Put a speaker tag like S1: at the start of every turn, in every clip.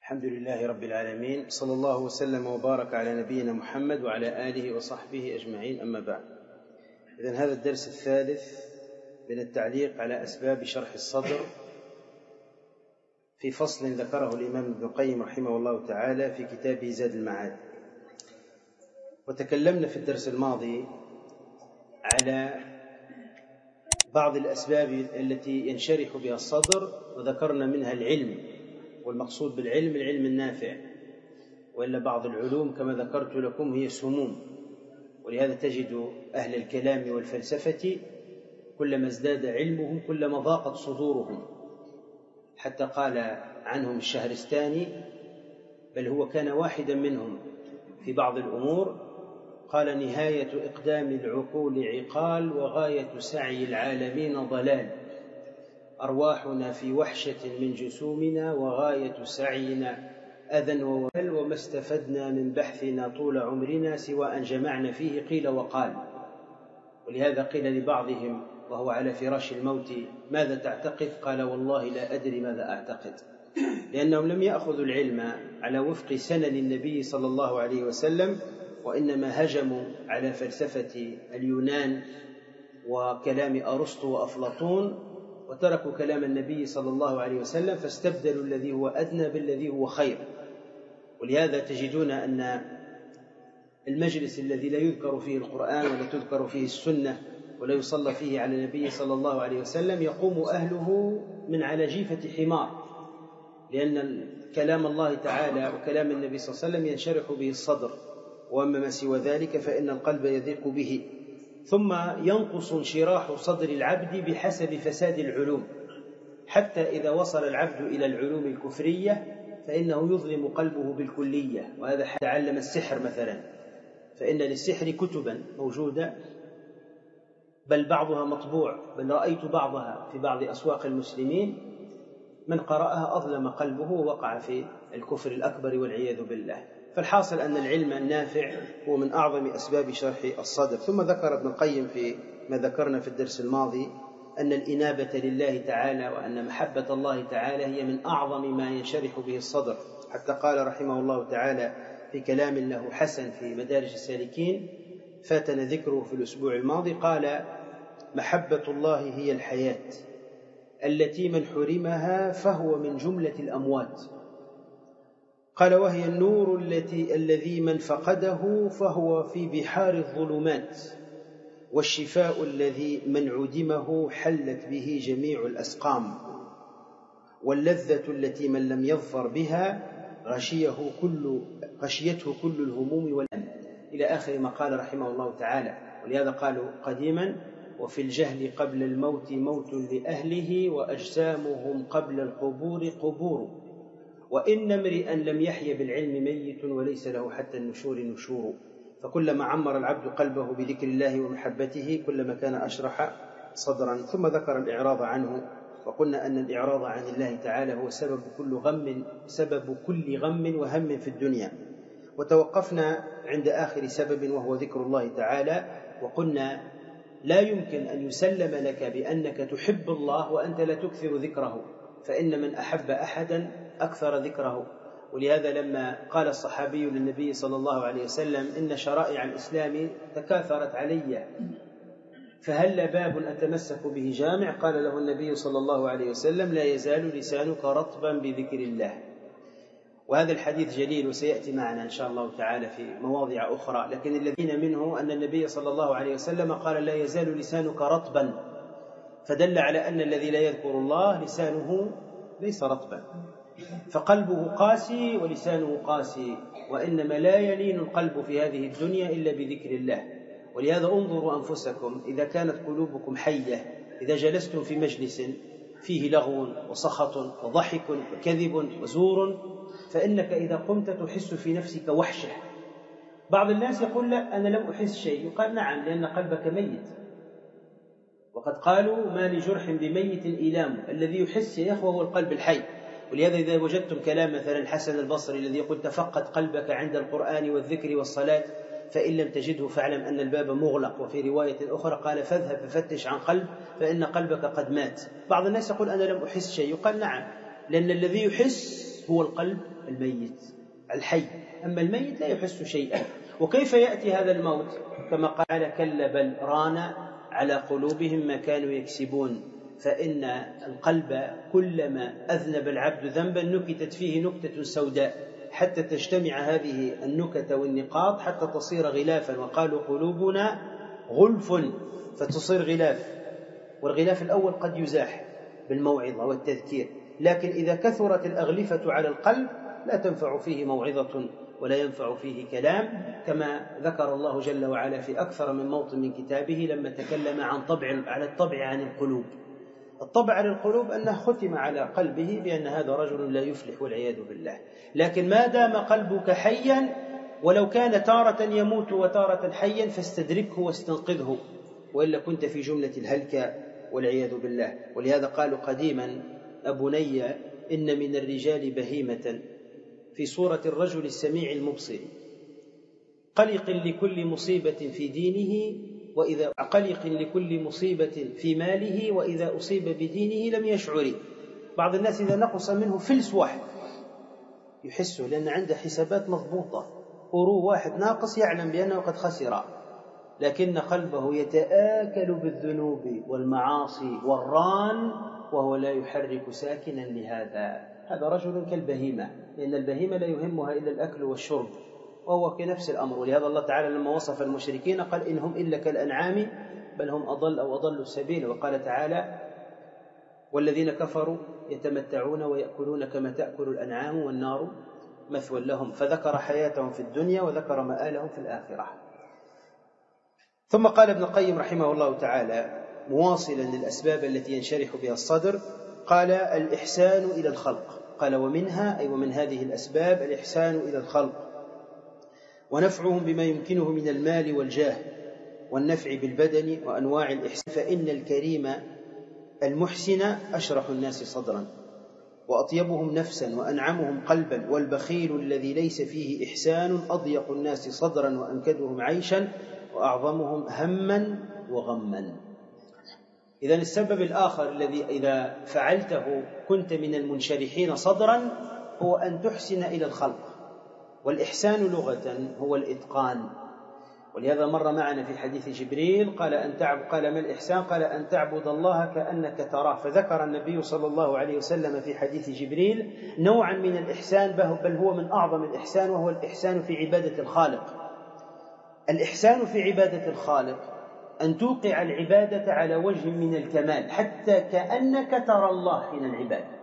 S1: الحمد لله رب العالمين، صلى الله وسلم وبارك على نبينا محمد وعلى آله وصحبه أجمعين، أما بعد. إذن هذا الدرس الثالث من التعليق على أسباب شرح الصدر في فصل ذكره الإمام ابن القيم رحمه الله تعالى في كتابه زاد المعاد. وتكلمنا في الدرس الماضي على بعض الأسباب التي ينشرح بها الصدر، وذكرنا منها العلم، والمقصود بالعلم العلم النافع، وإلا بعض العلوم كما ذكرت لكم هي سموم. ولهذا تجد أهل الكلام والفلسفة كلما ازداد علمهم كلما ضاقت صدورهم، حتى قال عنهم الشهرستاني، بل هو كان واحدا منهم في بعض الأمور، قال: نهاية إقدام العقول عقال، وغاية سعي العالمين ضلال، أرواحنا في وحشة من جسومنا، وغاية سعينا أذى ووبال، وما استفدنا من بحثنا طول عمرنا سوى أن جمعنا فيه قيل وقال. ولهذا قيل لبعضهم وهو على فراش الموت: ماذا تعتقد؟ قال: والله لا أدري ماذا أعتقد، لأنهم لم يأخذوا العلم على وفق سنن النبي صلى الله عليه وسلم، وإنما هجموا على فلسفة اليونان وكلام أرسطو وأفلاطون، وتركوا كلام النبي صلى الله عليه وسلم، فاستبدلوا الذي هو أدنى بالذي هو خير. ولهذا تجدون أن المجلس الذي لا يذكر فيه القرآن ولا تذكر فيه السنة ولا يصلى فيه على النبي صلى الله عليه وسلم يقوم أهله من على جيفة حمار، لأن كلام الله تعالى وكلام النبي صلى الله عليه وسلم ينشرح به الصدر، وأما ما سوى ذلك فإن القلب يضيق به. ثم ينقص انشراح صدر العبد بحسب فساد العلوم، حتى إذا وصل العبد إلى العلوم الكفرية فإنه يظلم قلبه بالكلية. وهذا تعلم السحر مثلا، فإن للسحر كتبا موجودة، بل بعضها مطبوع، بل رأيت بعضها في بعض أسواق المسلمين، من قرأها أظلم قلبه ووقع في الكفر الأكبر والعياذ بالله. فالحاصل أن العلم النافع هو من أعظم أسباب شرح الصدر. ثم ذكر ابن القيم في ما ذكرنا في الدرس الماضي أن الإنابة لله تعالى وأن محبة الله تعالى هي من أعظم ما ينشرح به الصدر، حتى قال رحمه الله تعالى في كلام له حسن في مدارج السالكين فاتنا ذكره في الأسبوع الماضي، قال: محبة الله هي الحياة التي من حرمها فهو من جملة الأموات. قال: وهي النور الذي من فقده فهو في بحار الظلمات، والشفاء الذي من عدمه حلت به جميع الأسقام، واللذة التي من لم يظفر بها غشيته كل الهموم والألم، إلى آخر ما قال رحمه الله تعالى. ولهذا قالوا قديما: وفي الجهل قبل الموت موت لأهله، وأجسامهم قبل القبور قبور، وإن امرئا لم يحي بالعلم ميت، وليس له حتى النشور نشور. فكلما عمر العبد قلبه بذكر الله ومحبته كلما كان أشرح صدرا. ثم ذكر الإعراض عنه، وقلنا أن الإعراض عن الله تعالى هو سبب كل غم وهم في الدنيا. وتوقفنا عند آخر سبب وهو ذكر الله تعالى، وقلنا لا يمكن أن يسلم لك بأنك تحب الله وأنت لا تكثر ذكره، فإن من أحب أحدا أكثر ذكره. ولهذا لما قال الصحابي للنبي صلى الله عليه وسلم: إن شرائع الإسلام تكاثرت علي، فهل باب أتمسك به جامع؟ قال له النبي صلى الله عليه وسلم: لا يزال لسانك رطبا بذكر الله. وهذا الحديث جليل وسيأتي معنا إن شاء الله تعالى في مواضع أخرى، لكن الذين منه أن النبي صلى الله عليه وسلم قال: لا يزال لسانك رطبا، فدل على أن الذي لا يذكر الله لسانه ليس رطبا، فقلبه قاسي ولسانه قاسي، وإنما لا يلين القلب في هذه الدنيا إلا بذكر الله. ولهذا انظروا أنفسكم إذا كانت قلوبكم حية، إذا جلستم في مجلس فيه لغو وسخط وضحك وكذب وزور، فإنك إذا قمت تحس في نفسك وحشة. بعض الناس يقول: لا أنا لم أحس شيء. يقال: نعم، لأن قلبك ميت، وقد قالوا: ما لجرح بميت إيلام. الذي يحس يا أخوة هو القلب الحي. ولهذا إذا وجدتم كلام مثلا الحسن البصري الذي يقول: تفقد قلبك عند القرآن والذكر والصلاة، فإن لم تجده فاعلم أن الباب مغلق. وفي رواية أخرى قال: فاذهب ففتش عن قلب فإن قلبك قد مات. بعض الناس يقول: أنا لم أحس شيء. يقال: نعم، لأن الذي يحس هو القلب الميت الحي، أما الميت لا يحس شيئا. وكيف يأتي هذا الموت؟ كما قال كلا بل ران على قلوبهم ما كانوا يكسبون. فإن القلب كلما أذنب العبد ذنبا نكتت فيه نكتة سوداء حتى تجتمع هذه النكت والنقاط حتى تصير غلافا، وقالوا قلوبنا غلف فتصير غلاف. والغلاف الأول قد يزاح بالموعظة والتذكير، لكن إذا كثرت الأغلفة على القلب لا تنفع فيه موعظة ولا ينفع فيه كلام، كما ذكر الله جل وعلا في أكثر من موطن من كتابه لما تكلم على الطبع عن القلوب. الطبع على القلوب أنه ختم على قلبه بأن هذا رجل لا يفلح والعياذ بالله. لكن ما دام قلبك حيا، ولو كان تارة يموت وتارة حيا، فاستدركه واستنقذه، وإلا كنت في جملة الهلكة والعياذ بالله. ولهذا قالوا قديما: أبني إن من الرجال بهيمة في صورة الرجل السميع المبصر، قلق لكل مصيبة في دينه وإذا قلق لكل مصيبة في ماله وإذا أصيب بدينه لم يشعر. بعض الناس إذا نقص منه فلس واحد يحسه، لأن عنده حسابات مضبوطة، قروه واحد ناقص يعلم بأنه قد خسر، لكن قلبه يتآكل بالذنوب والمعاصي والران وهو لا يحرك ساكنا لهذا. هذا رجل كالبهيمة، لأن البهيمة لا يهمها إلا الأكل والشرب، وهو كنفس الأمر. ولهذا الله تعالى لما وصف المشركين قال: إنهم إلا كالأنعام بل هم أضل أو أضل سبيلا. وقال تعالى: والذين كفروا يتمتعون ويأكلون كما تأكل الأنعام والنار مثوى لهم. فذكر حياتهم في الدنيا وذكر مآلهم في الآخرة. ثم قال ابن القيم رحمه الله تعالى مواصلا للأسباب التي ينشرح بها الصدر، قال: الإحسان إلى الخلق. قال: ومنها أي ومن هذه الأسباب الإحسان إلى الخلق ونفعهم بما يمكنه من المال والجاه والنفع بالبدن وأنواع الإحسان، فإن الكريم المحسن أشرح الناس صدرا وأطيبهم نفسا وأنعمهم قلبا، والبخيل الذي ليس فيه إحسان أضيق الناس صدرا وأنكدهم عيشا وأعظمهم هما وغما. إذن السبب الآخر الذي إذا فعلته كنت من المنشرحين صدرا هو أن تحسن إلى الخلق. والإحسان لغة هو الإتقان. ولهذا مر معنا في حديث جبريل قال ما الإحسان؟ قال: أن تعبد الله كأنك تراه. فذكر النبي صلى الله عليه وسلم في حديث جبريل نوعا من الإحسان بل هو من أعظم الإحسان، وهو الإحسان في عبادة الخالق. الإحسان في عبادة الخالق أن توقع العبادة على وجه من الكمال حتى كأنك ترى الله حين العبادة.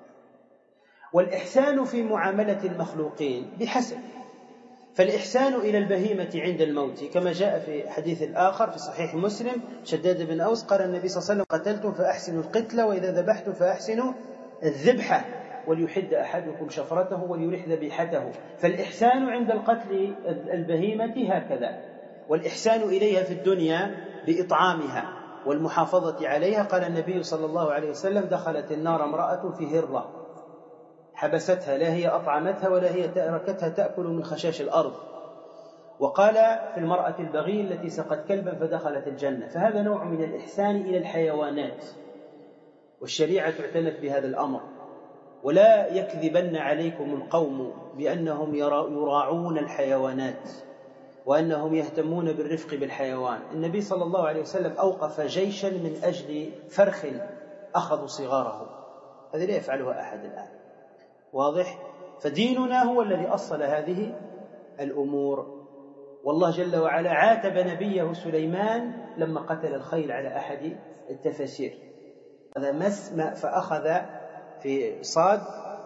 S1: والإحسان في معاملة المخلوقين بحسب، فالإحسان إلى البهيمة عند الموت كما جاء في حديث الآخر في صحيح مسلم: شداد بن أوس قال النبي صلى الله عليه وسلم: قتلتم فأحسنوا القتل، وإذا ذبحتم فأحسنوا الذبحة، وليحد أحدكم شفرته وليرح ذبيحته. فالإحسان عند القتل البهيمة هكذا، والإحسان إليها في الدنيا بإطعامها والمحافظة عليها. قال النبي صلى الله عليه وسلم: دخلت النار امرأة في هرة حبستها، لا هي أطعمتها ولا هي تركتها تأكل من خشاش الأرض. وقال في المرأة البغي التي سقت كلبا فدخلت الجنة. فهذا نوع من الإحسان إلى الحيوانات، والشريعة اعتنت بهذا الأمر. ولا يكذبن عليكم القوم بأنهم يراعون الحيوانات وأنهم يهتمون بالرفق بالحيوان. النبي صلى الله عليه وسلم أوقف جيشا من أجل فرخ أخذوا صغاره، هذا لا يفعلها أحد الآن، واضح؟ فديننا هو الذي أصل هذه الأمور. والله جل وعلا عاتب نبيه سليمان لما قتل الخيل على أحد التفاسير. هذا مسمى فأخذ في صاد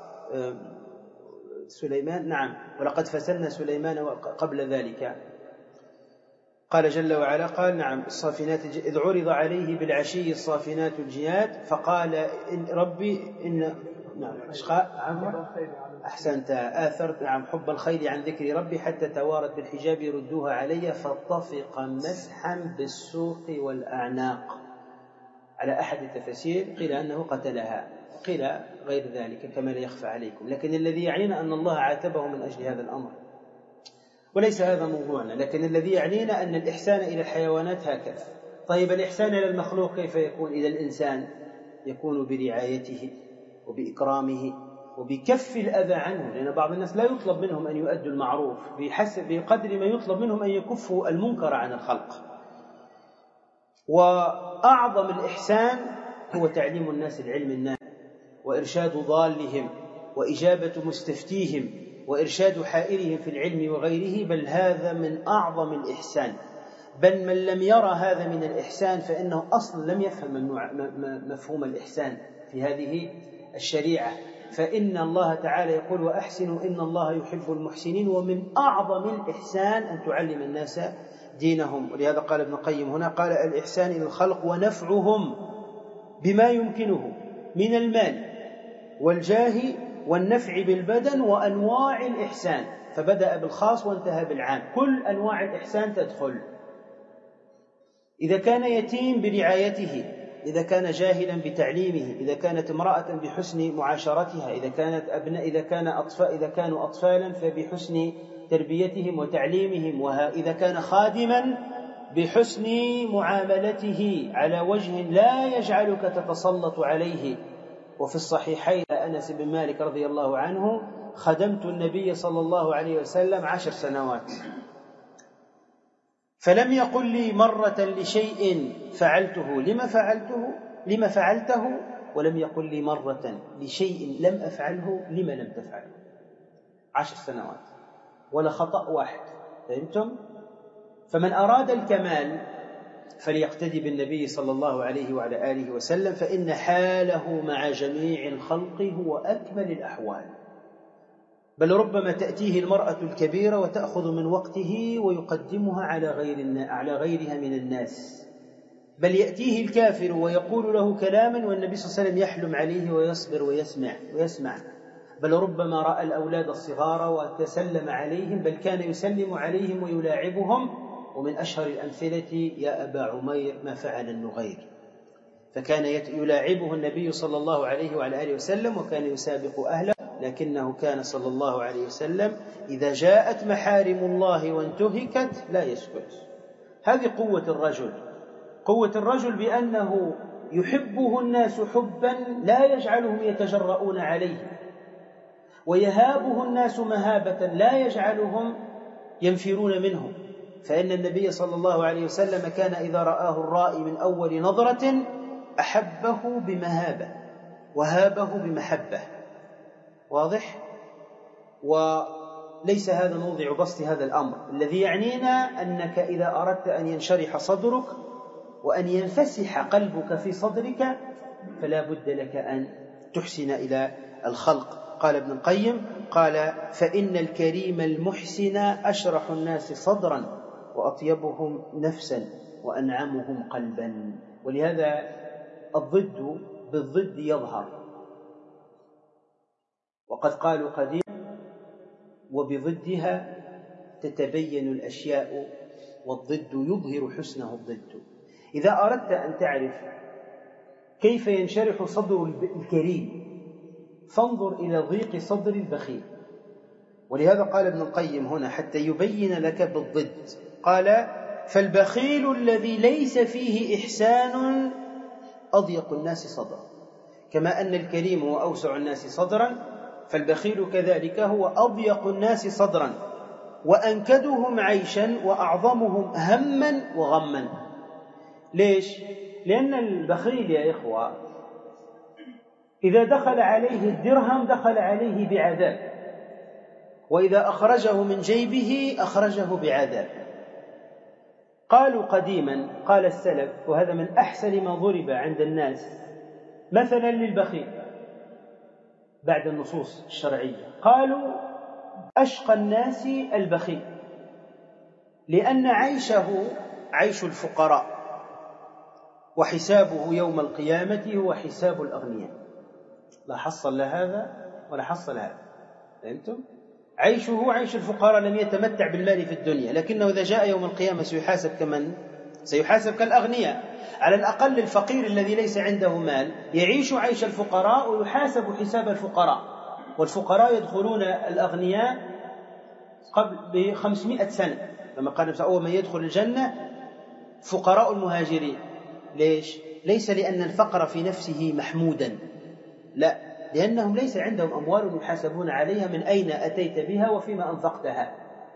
S1: سليمان، نعم، ولقد فتنا سليمان قبل ذلك. قال جل وعلا قال: نعم الصافنات إذ عرض عليه بالعشي الصافنات الجياد فقال إن ربي إن نعم أحسنت آثرت نعم حب الخير عن ذكر ربي حتى توارت بالحجاب ردوها علي فطفق مسحا بالسوق والأعناق. على أحد التفاسير قيل أنه قتلها، قيل غير ذلك كما لا يخفى عليكم، لكن الذي يعنينا أن الله عاتبه من أجل هذا الأمر، وليس هذا موضوعنا. لكن الذي يعنينا أن الإحسان إلى الحيوانات هكذا. طيب الإحسان إلى المخلوق كيف يكون؟ إلى الإنسان يكون برعايته وبإكرامه وبكف الأذى عنه، لأن بعض الناس لا يطلب منهم أن يؤدوا المعروف بقدر ما يطلب منهم أن يكفوا المنكر عن الخلق. وأعظم الإحسان هو تعليم الناس العلم النافع، وإرشاد ضالهم، وإجابة مستفتيهم، وإرشاد حائرهم في العلم وغيره، بل هذا من أعظم الإحسان. بل من لم يرى هذا من الإحسان فإنه أصلا لم يفهم مفهوم الإحسان في هذه الشريعة. فإن الله تعالى يقول: وأحسنوا إن الله يحب المحسنين. ومن أعظم الإحسان أن تعلم الناس دينهم. ولهذا قال ابن القيم هنا، قال: الإحسان إلى الخلق ونفعهم بما يمكنه من المال والجاه والنفع بالبدن وأنواع الإحسان، فبدأ بالخاص وانتهى بالعام. كل أنواع الإحسان تدخل. إذا كان يتيم برعايته، إذا كان جاهلا بتعليمه، إذا كانت امرأة بحسن معاشرتها، إذا كانوا أطفالا فبحسن تربيتهم وتعليمهم، إذا كان خادما بحسن معاملته على وجه لا يجعلك تتسلط عليه. وفي الصحيحين أنس بن مالك رضي الله عنه: خدمت النبي صلى الله عليه وسلم 10 سنوات، فلم يقل لي مرة لشيء فعلته لما فعلته، ولم يقل لي مرة لشيء لم أفعله لما لم تفعله. 10 سنوات ولا خطأ واحد. فهمتم؟ فمن أراد الكمال فليقتدي بالنبي صلى الله عليه وعلى آله وسلم، فإن حاله مع جميع الخلق هو أكمل الأحوال. بل ربما تأتيه المرأة الكبيرة وتأخذ من وقته ويقدمها على غيرها من الناس. بل يأتيه الكافر ويقول له كلاما والنبي صلى الله عليه وسلم يحلم عليه ويصبر ويسمع. بل ربما رأى الأولاد الصغار وتسلم عليهم، بل كان يسلم عليهم ويلاعبهم. ومن أشهر الأمثلة: يا أبا عمير ما فعل النغير. فكان يلاعبه النبي صلى الله عليه وعلى آله وسلم، وكان يسابق أهله، لكنه كان صلى الله عليه وسلم إذا جاءت محارم الله وانتهكت لا يسكت. هذه قوة الرجل بأنه يحبه الناس حبا لا يجعلهم يتجرؤون عليه، ويهابه الناس مهابة لا يجعلهم ينفرون منه. فإن النبي صلى الله عليه وسلم كان إذا رآه الرائي من أول نظرة أحبه بمهابة وهابه بمحبة. واضح؟ وليس هذا موضع بسط هذا الأمر. الذي يعنينا أنك إذا أردت أن ينشرح صدرك وأن ينفسح قلبك في صدرك فلا بد لك أن تحسن إلى الخلق. قال ابن القيم: قال: فإن الكريم المحسن أشرح الناس صدرا وأطيبهم نفسا وأنعمهم قلبا. ولهذا الضد بالضد يظهر. وقد قالوا قديما: وبضدها تتبين الأشياء والضد يظهر حسنه الضد. إذا أردت أن تعرف كيف ينشرح صدر الكريم فانظر إلى ضيق صدر البخيل. ولهذا قال ابن القيم هنا حتى يبين لك بالضد، قال: فالبخيل الذي ليس فيه إحسان أضيق الناس صدرا، كما أن الكريم هو أوسع الناس صدرا، فالبخيل كذلك هو أضيق الناس صدرا وأنكدهم عيشا وأعظمهم هما وغما. ليش؟ لأن البخيل يا إخوة إذا دخل عليه الدرهم دخل عليه بعذاب، وإذا أخرجه من جيبه أخرجه بعذاب. قالوا قديما، قال السلف، وهذا من أحسن ما ضرب عند الناس مثلا للبخيل بعد النصوص الشرعية، قالوا: أشقى الناس البخيل، لأن عيشه عيش الفقراء، وحسابه يوم القيامة هو حساب الأغنياء. لا حصل لهذا ولا حصل هذا. فهمتم؟ عيشه عيش الفقراء، لم يتمتع بالمال في الدنيا، لكنه إذا جاء يوم القيامة سيحاسب كمن؟ سيحاسب كالأغنياء. على الأقل الفقير الذي ليس عنده مال يعيش عيش الفقراء ويحاسب حساب الفقراء، والفقراء يدخلون الأغنياء قبل 500 سنة، لما قال أول من يدخل الجنة فقراء المهاجرين. ليش؟ ليس لأن الفقر في نفسه محمودا، لا، لأنهم ليس عندهم أموال يحاسبون عليها من أين أتيت بها وفيما أنفقتها.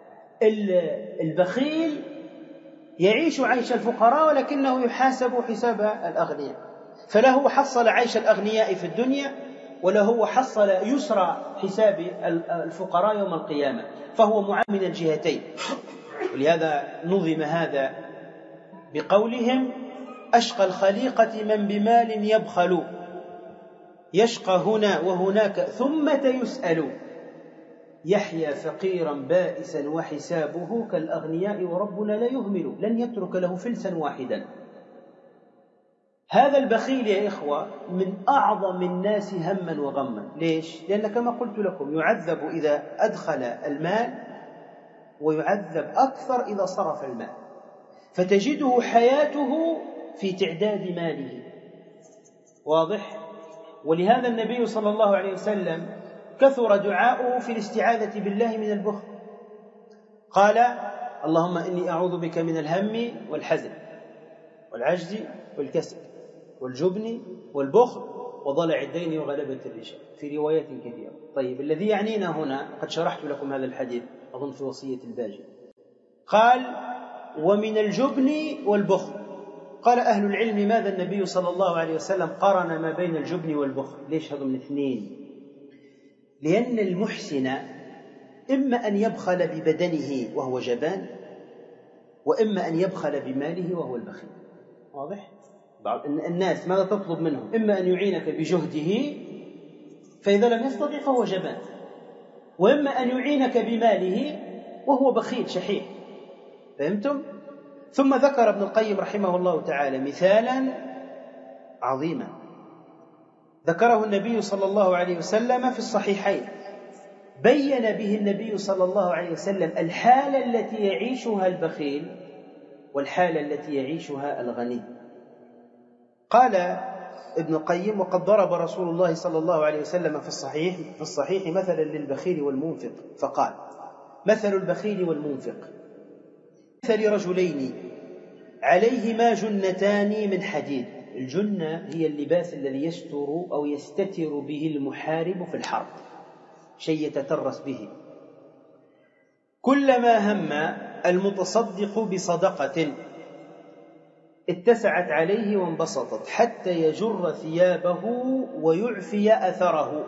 S1: البخيل يعيش عيش الفقراء ولكنه يحاسب حساب الأغنياء، فله حصل عيش الأغنياء في الدنيا وله حصل يسر حساب الفقراء يوم القيامة، فهو معامل الجهتين. ولهذا نظم هذا بقولهم: أشقى الخليقة من بمال يبخل، يشقى هنا وهناك ثم يسأل، يحيى فقيرا بائسا وحسابه كالأغنياء وربنا لا يهمل، لن يترك له فلسا واحدا. هذا البخيل يا إخوة من أعظم الناس هما وغما. ليش؟ لأن كما قلت لكم يعذب إذا أدخل المال ويعذب أكثر إذا صرف المال، فتجده حياته في تعداد ماله. واضح؟ ولهذا النبي صلى الله عليه وسلم كثر دعاؤه في الاستعاذة بالله من البخل. قال: اللهم إني أعوذ بك من الهم والحزن والعجز والكسل والجبن والبخل وضلع الدين وغلبة الرجال، في روايات كثيرة. طيب، الذي يعنينا هنا قد شرحت لكم هذا الحديث أظن في وصية الباجي. قال: ومن الجبن والبخل. قال أهل العلم: ماذا النبي صلى الله عليه وسلم قارن ما بين الجبن والبخل؟ ليش هذا من اثنين؟ لأن المحسن إما أن يبخل ببدنه وهو جبان، وإما أن يبخل بماله وهو البخيل. واضح؟ بعض الناس ماذا تطلب منهم؟ إما أن يعينك بجهده فإذا لم يستطع فهو جبان، وإما أن يعينك بماله وهو بخيل شحيح. فهمتم؟ ثم ذكر ابن القيم رحمه الله تعالى مثالا عظيما ذكره النبي صلى الله عليه وسلم في الصحيحين، بين به النبي صلى الله عليه وسلم الحالة التي يعيشها البخيل والحالة التي يعيشها الغني. قال ابن القيم: وقد ضرب رسول الله صلى الله عليه وسلم في الصحيح مثلا للبخيل والمنفق، فقال: مثل البخيل والمنفق مثل رجلين عليهما جنتان من حديد. الجنة هي اللباس الذي يستر أو يستتر به المحارب في الحرب، شيء يتترس به. كلما هم المتصدق بصدقة اتسعت عليه وانبسطت حتى يجر ثيابه ويعفي أثره،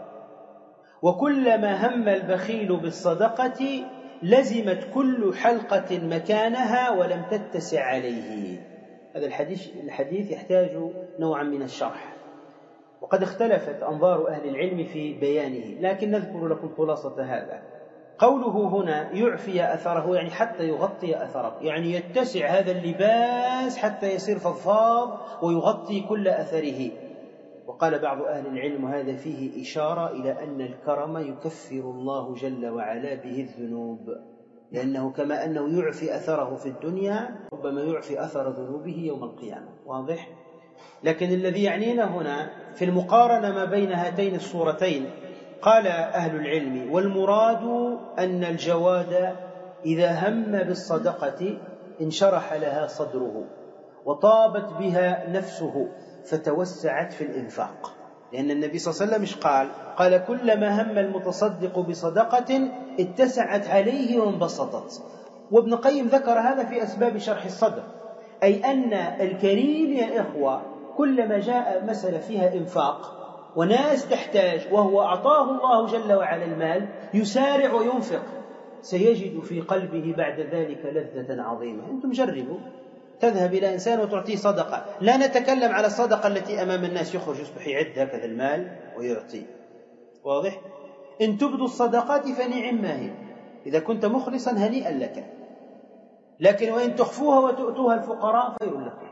S1: وكلما هم البخيل بالصدقة لزمت كل حلقة مكانها ولم تتسع عليه. هذا الحديث يحتاج نوعا من الشرح، وقد اختلفت أنظار أهل العلم في بيانه، لكن نذكر لكم خلاصة هذا. قوله هنا يعفي أثره يعني حتى يغطي أثره، يعني يتسع هذا اللباس حتى يصير فضفاض ويغطي كل أثره. وقال بعض أهل العلم هذا فيه إشارة إلى أن الكرم يكفر الله جل وعلا به الذنوب، لأنه كما أنه يعفي أثره في الدنيا ربما يعفي أثر ذنوبه يوم القيامة. واضح؟ لكن الذي يعنينا هنا في المقارنة ما بين هاتين الصورتين، قال أهل العلم: والمراد أن الجواد إذا هم بالصدقة انشرح لها صدره وطابت بها نفسه فتوسعت في الإنفاق، لأن النبي صلى الله عليه وسلم إيش قال: كلما هم المتصدق بصدقة اتسعت عليه وانبسطت. وابن القيم ذكر هذا في أسباب شرح الصدر، أي أن الكريم يا إخوة كلما جاء مسألة فيها إنفاق وناس تحتاج وهو أعطاه الله جل وعلا المال يسارع وينفق، سيجد في قلبه بعد ذلك لذة عظيمة. أنتم جربوا، تذهب إلى إنسان وتعطيه صدقة، لا نتكلم على الصدقة التي أمام الناس يخرج يصبح يعد هكذا المال ويعطي. واضح؟ إن تبدوا الصدقات فنعم ما هي، إذا كنت مخلصا هنيئا لك، لكن وإن تخفوها وتؤتوها الفقراء خير لكم.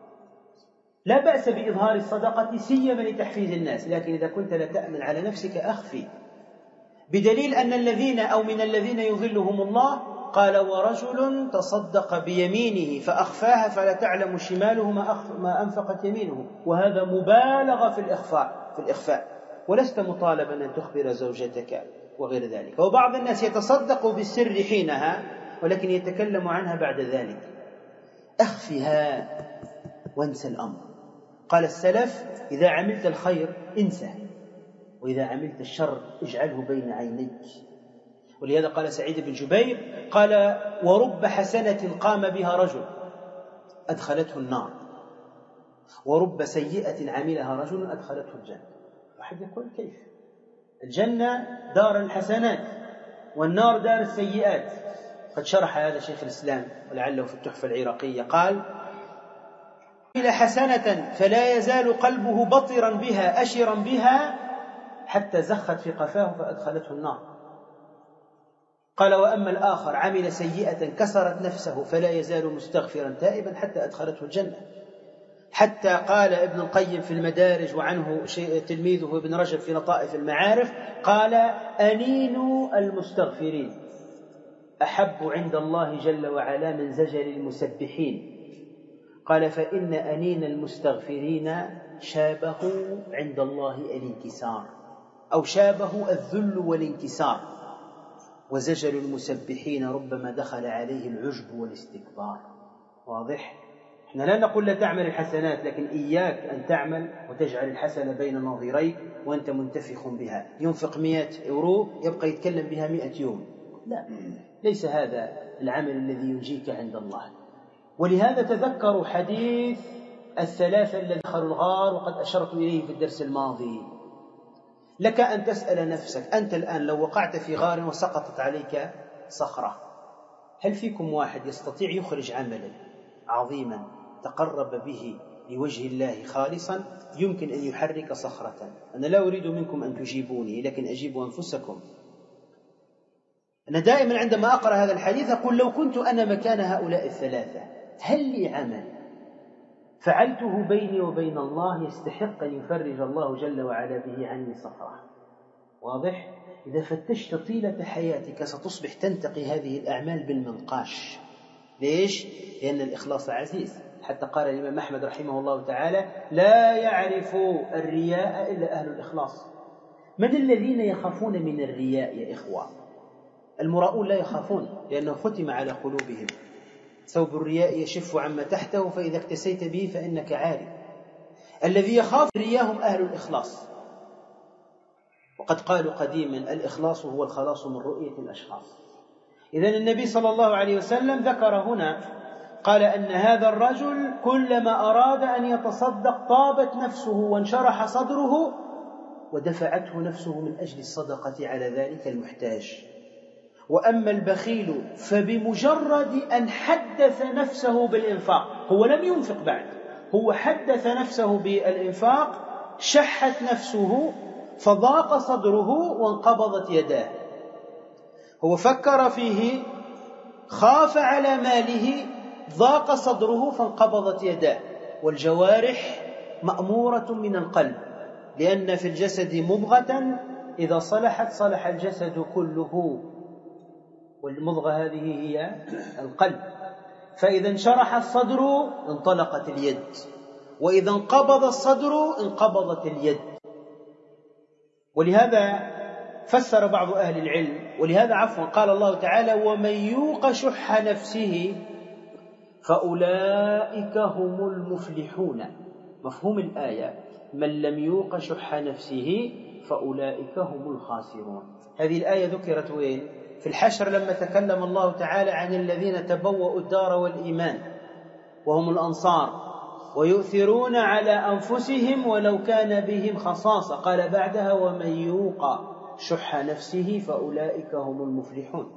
S1: لا بأس بإظهار الصدقة سيما لتحفيز الناس، لكن إذا كنت لا تأمن على نفسك أخفي، بدليل أن الذين أو من الذين يظلهم الله قال: ورجل تصدق بيمينه فأخفاها فلا تعلم شماله ما أنفقت يمينه. وهذا مبالغة في الإخفاء، ولست مطالبا أن تخبر زوجتك وغير ذلك. وبعض الناس يتصدق بالسر حينها ولكن يتكلم عنها بعد ذلك. أخفها وانسى الأمر. قال السلف: إذا عملت الخير انسى، وإذا عملت الشر اجعله بين عينيك. ولهذا قال سعيد بن جبير قال: ورب حسنة قام بها رجل أدخلته النار، ورب سيئة عملها رجل أدخلته الجنة. واحد يقول: كيف؟ الجنة دار الحسنات والنار دار السيئات. قد شرح هذا شيخ الإسلام ولعله في التحفة العراقية، قال: عمل حسنة فلا يزال قلبه بطرا بها أشرا بها حتى زخت في قفاه فأدخلته النار. قال: وأما الآخر عمل سيئة كسرت نفسه فلا يزال مستغفرا تائبا حتى أدخلته الجنة. حتى قال ابن القيم في المدارج، وعنه تلميذه ابن رجب في لطائف المعارف، قال: أنين المستغفرين أحب عند الله جل وعلا من زجر المسبحين. قال: فإن أنين المستغفرين شابه عند الله الانكسار، أو شابه الذل والانكسار، وزجر المسبحين ربما دخل عليه العجب والاستكبار. واضح؟ احنا لا نقول لا تعمل الحسنات، لكن إياك أن تعمل وتجعل الحسنة بين نظيريك وأنت منتفخ بها. ينفق 100 يورو يبقى يتكلم بها 100 يوم. لا، ليس هذا العمل الذي ينجيك عند الله. ولهذا تذكروا حديث الثلاثة الذين دخلوا الغار، وقد أشرت إليه في الدرس الماضي. لك أن تسأل نفسك، أنت الآن لو وقعت في غار وسقطت عليك صخرة، هل فيكم واحد يستطيع يخرج عملا عظيما تقرب به لوجه الله خالصا يمكن أن يحرك صخرة؟ أنا لا أريد منكم أن تجيبوني، لكن أجيبوا أنفسكم. أنا دائما عندما أقرأ هذا الحديث أقول: لو كنت أنا مكان هؤلاء الثلاثة، هل لي عمل فعلته بيني وبين الله يستحق أن يفرج الله جل وعلا به عني صخرة؟ واضح؟ إذا فتشت طيلة حياتك ستصبح تنتقي هذه الأعمال بالمنقاش. ليش؟ لأن الإخلاص عزيز. حتى قال الإمام أحمد رحمه الله تعالى: لا يعرف الرياء إلا أهل الإخلاص. من الذين يخافون من الرياء يا إخوة؟ المراؤون لا يخافون، لأنه ختم على قلوبهم. ثوب الرياء يشف عما تحته، فإذا اكتسيت به فإنك عاري. الذي يخاف رياهم أهل الإخلاص. وقد قالوا قديما: الإخلاص هو الخلاص من رؤية الأشخاص. إذن النبي صلى الله عليه وسلم ذكر هنا، قال أن هذا الرجل كلما أراد أن يتصدق طابت نفسه وانشرح صدره ودفعته نفسه من أجل الصدقة على ذلك المحتاج. وأما البخيل فبمجرد أن حدث نفسه بالإنفاق، هو لم ينفق بعد، هو حدث نفسه بالإنفاق، شحت نفسه فضاق صدره وانقبضت يداه. هو فكر فيه، خاف على ماله، ضاق صدره فانقبضت يداه. والجوارح مأمورة من القلب، لأن في الجسد مضغة إذا صلحت صلح الجسد كله، والمضغة هذه هي القلب. فإذا انشرح الصدر انطلقت اليد، وإذا انقبض الصدر انقبضت اليد. ولهذا فسر بعض أهل العلم، ولهذا قال الله تعالى: ومن يوق شح نفسه فأولئك هم المفلحون. مفهوم الآية: من لم يوق شح نفسه فأولئك هم الخاسرون. هذه الآية ذكرت وين؟ في الحشر، لما تكلم الله تعالى عن الذين تبوأوا الدار والإيمان وهم الأنصار ويؤثرون على أنفسهم ولو كان بهم خصاصة، قال بعدها: ومن يوق شح نفسه فأولئك هم المفلحون.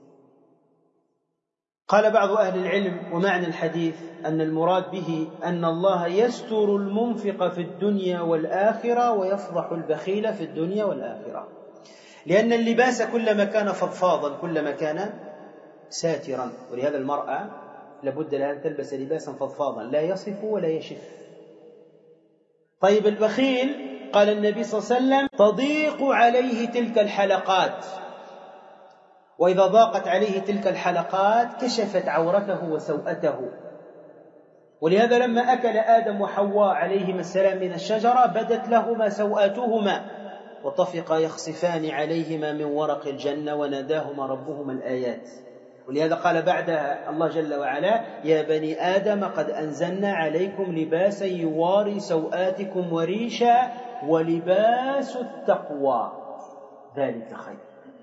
S1: قال بعض أهل العلم: ومعنى الحديث أن المراد به أن الله يستر المنفق في الدنيا والآخرة ويفضح البخيل في الدنيا والآخرة، لأن اللباس كلما كان فضفاضا كلما كان ساترا. ولهذا المرأة لابد لها أن تلبس لباسا فضفاضا لا يصف ولا يشف. طيب البخيل، قال النبي صلى الله عليه وسلم: تضيق عليه تلك الحلقات، وإذا ضاقت عليه تلك الحلقات كشفت عورته وسوءته. ولهذا لما أكل آدم وحواء عليهما السلام من الشجرة بدت لهما سوءاتهما وطفقا يخصفان عليهما من ورق الجنة وناداهما ربهما الآيات. ولهذا قال بعدها الله جل وعلا: يا بني آدم قد أنزلنا عليكم لباسا يواري سوآتكم وريشا ولباس التقوى ذلك خير.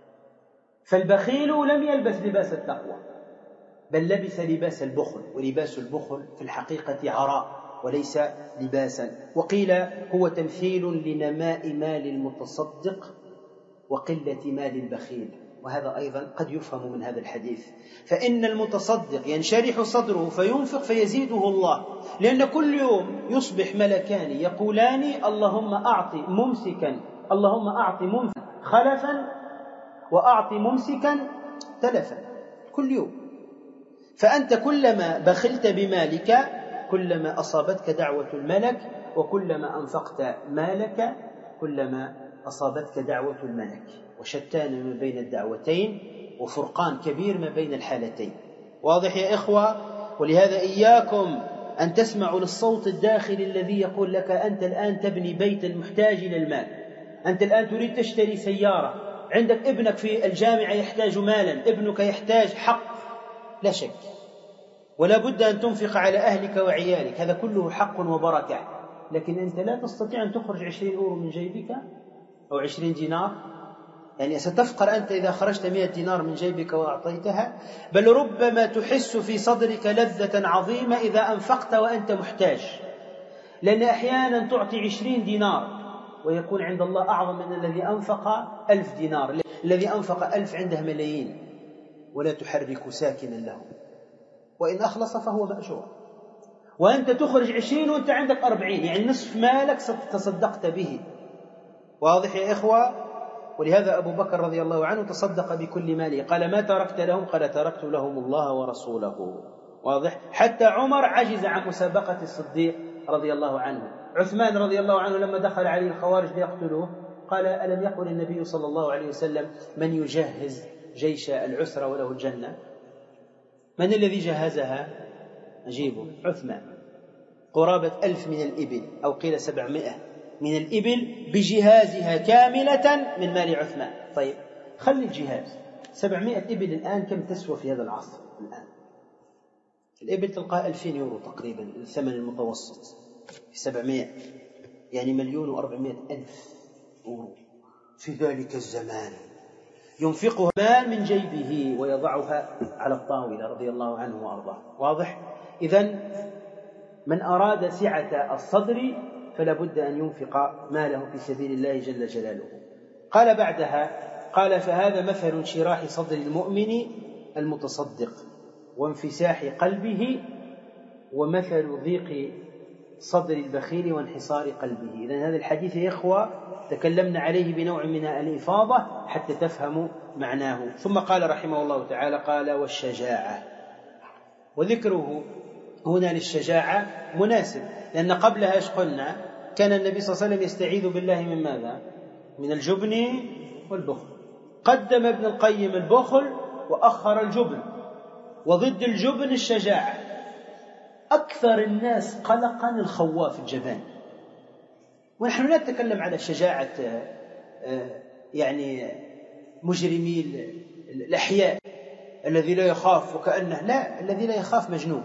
S1: فالبخيل لم يلبس لباس التقوى بل لبس لباس البخل، ولباس البخل في الحقيقة عراء وليس لباسا. وقيل هو تمثيل لنماء مال المتصدق وقلة مال البخيل، وهذا أيضا قد يفهم من هذا الحديث. فإن المتصدق ينشرح صدره فينفق فيزيده الله، لأن كل يوم يصبح ملكان يقولان اللهم أعط ممسكا، اللهم أعط منفقا خلفا وأعط ممسكا تلفا، كل يوم. فأنت كلما بخلت بمالك كلما أصابتك دعوة الملك، وكلما أنفقت مالك كلما أصابتك دعوة الملك. وشتان ما بين الدعوتين وفرقان كبير ما بين الحالتين. واضح يا إخوة؟ ولهذا إياكم أن تسمعوا للصوت الداخلي الذي يقول لك أنت الآن تبني بيتا محتاج إلى المال، أنت الآن تريد تشتري سيارة، عندك ابنك في الجامعة يحتاج مالا، ابنك يحتاج حق، لا شك، ولا بد أن تنفق على أهلك وعيالك، هذا كله حق وبركة. لكن أنت لا تستطيع أن تخرج 20 يورو من جيبك أو 20 دينار، يعني ستفقر أنت إذا خرجت 100 دينار من جيبك وأعطيتها، بل ربما تحس في صدرك لذة عظيمة إذا أنفقت وأنت محتاج، لأن أحيانا تعطي 20 دينار ويكون عند الله أعظم من الذي أنفق 1000 دينار. الذي أنفق 1000 عنده ملايين ولا تحرك ساكنا له، وإن أخلص فهو مأجور. وأنت تخرج 20 وأنت عندك 40، يعني نصف مالك تصدقت به. واضح يا إخوة؟ ولهذا أبو بكر رضي الله عنه تصدق بكل ماله، قال ما تركت لهم؟ قال تركت لهم الله ورسوله. واضح؟ حتى عمر عجز عن مسابقة الصديق رضي الله عنه. عثمان رضي الله عنه لما دخل عليه الخوارج ليقتلوه قال ألم يقل النبي صلى الله عليه وسلم من يجهز جيش العسرة وله الجنة؟ من الذي جهزها؟ أجيبه، عثمان. قرابة 1000 من الإبل، أو قيل 700 من الإبل بجهازها كاملة من مال عثمان. طيب خلي الجهاز، 700 إبل الآن كم تسوى في هذا العصر؟ الآن الإبل تلقى 2000 يورو تقريبا الثمن المتوسط، في 700 يعني 1,400,000 يورو في ذلك الزمان، ينفقها مال من جيبه ويضعها على الطاولة رضي الله عنه وأرضاه. واضح؟ إذن من أراد سعة الصدر فلا بد أن ينفق ماله في سبيل الله جل جلاله. قال بعدها، قال فهذا مثل انشراح صدر المؤمن المتصدق وانفساح قلبه، ومثل ضيق صدر البخيل وانحصار قلبه. إذن هذا الحديث يا إخوة تكلمنا عليه بنوع من الإفاضة حتى تفهموا معناه. ثم قال رحمه الله تعالى، قال والشجاعة، وذكره هنا للشجاعة مناسب، لأن قبلها إيش قلنا؟ كان النبي صلى الله عليه وسلم يستعيذ بالله من ماذا؟ من الجبن والبخل. قدم ابن القيم البخل وأخر الجبن، وضد الجبن الشجاعة. أكثر الناس قلقا الخواف الجبان، ونحن لا نتكلم على شجاعة يعني مجرمي الأحياء الذي لا يخاف وكأنه، لا، الذي لا يخاف مجنون.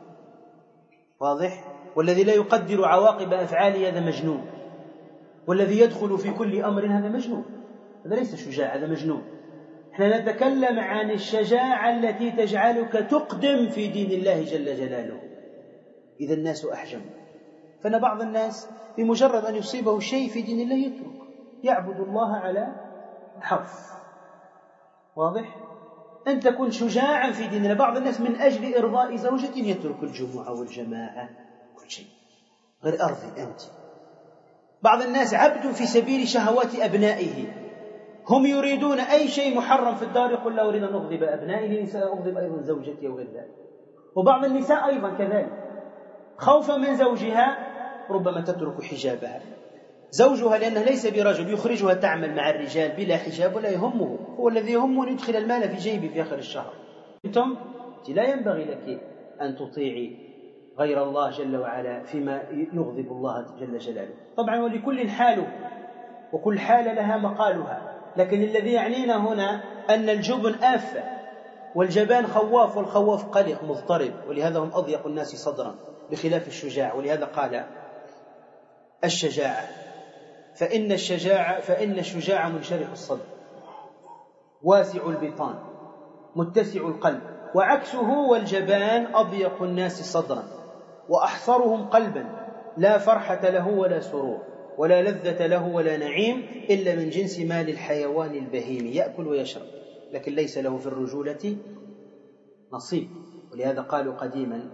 S1: واضح؟ والذي لا يقدر عواقب أفعاله هذا مجنون، والذي يدخل في كل أمر هذا مجنون، هذا ليس شجاع، هذا مجنون. احنا نتكلم عن الشجاعة التي تجعلك تقدم في دين الله جل جلاله. إذا الناس أحجم، فإن بعض الناس بمجرد أن يصيبه شيء في دين الله يترك، يعبد الله على حرف. واضح؟ أن تكون شجاعا في دين الله. بعض الناس من أجل إرضاء زوجة يترك الجمعة والجماعة كل شيء، غير أرضي أنت. بعض الناس عبد في سبيل شهوات أبنائه، هم يريدون أي شيء محرم في الدار يقول لا أريد أن أغضب أبنائي، سأغضب أيضا زوجتي وغير ذلك. وبعض النساء أيضا كذلك، خوفا من زوجها ربما تترك حجابها، زوجها لأنه ليس برجل يخرجها تعمل مع الرجال بلا حجاب ولا يهمه، هو الذي يهمه أن يدخل المال في جيبه في آخر الشهر. أنت لا ينبغي لك أن تطيعي غير الله جل وعلا فيما يغضب الله جل جلاله. طبعا ولكل حاله، وكل حالة لها مقالها، لكن الذي يعنينا هنا أن الجبن آفة، والجبان خواف، والخواف قلق مضطرب، ولهذا هم أضيق الناس صدرا بخلاف الشجاع. ولهذا قال الشجاعة فإن الشجاع منشرح الصدر واسع البطان متسع القلب، وعكسه والجبان أضيق الناس صدرا وأحصرهم قلبا، لا فرحة له ولا سرور ولا لذة له ولا نعيم إلا من جنس مال الحيوان البهيم، يأكل ويشرب لكن ليس له في الرجولة نصيب. ولهذا قالوا قديما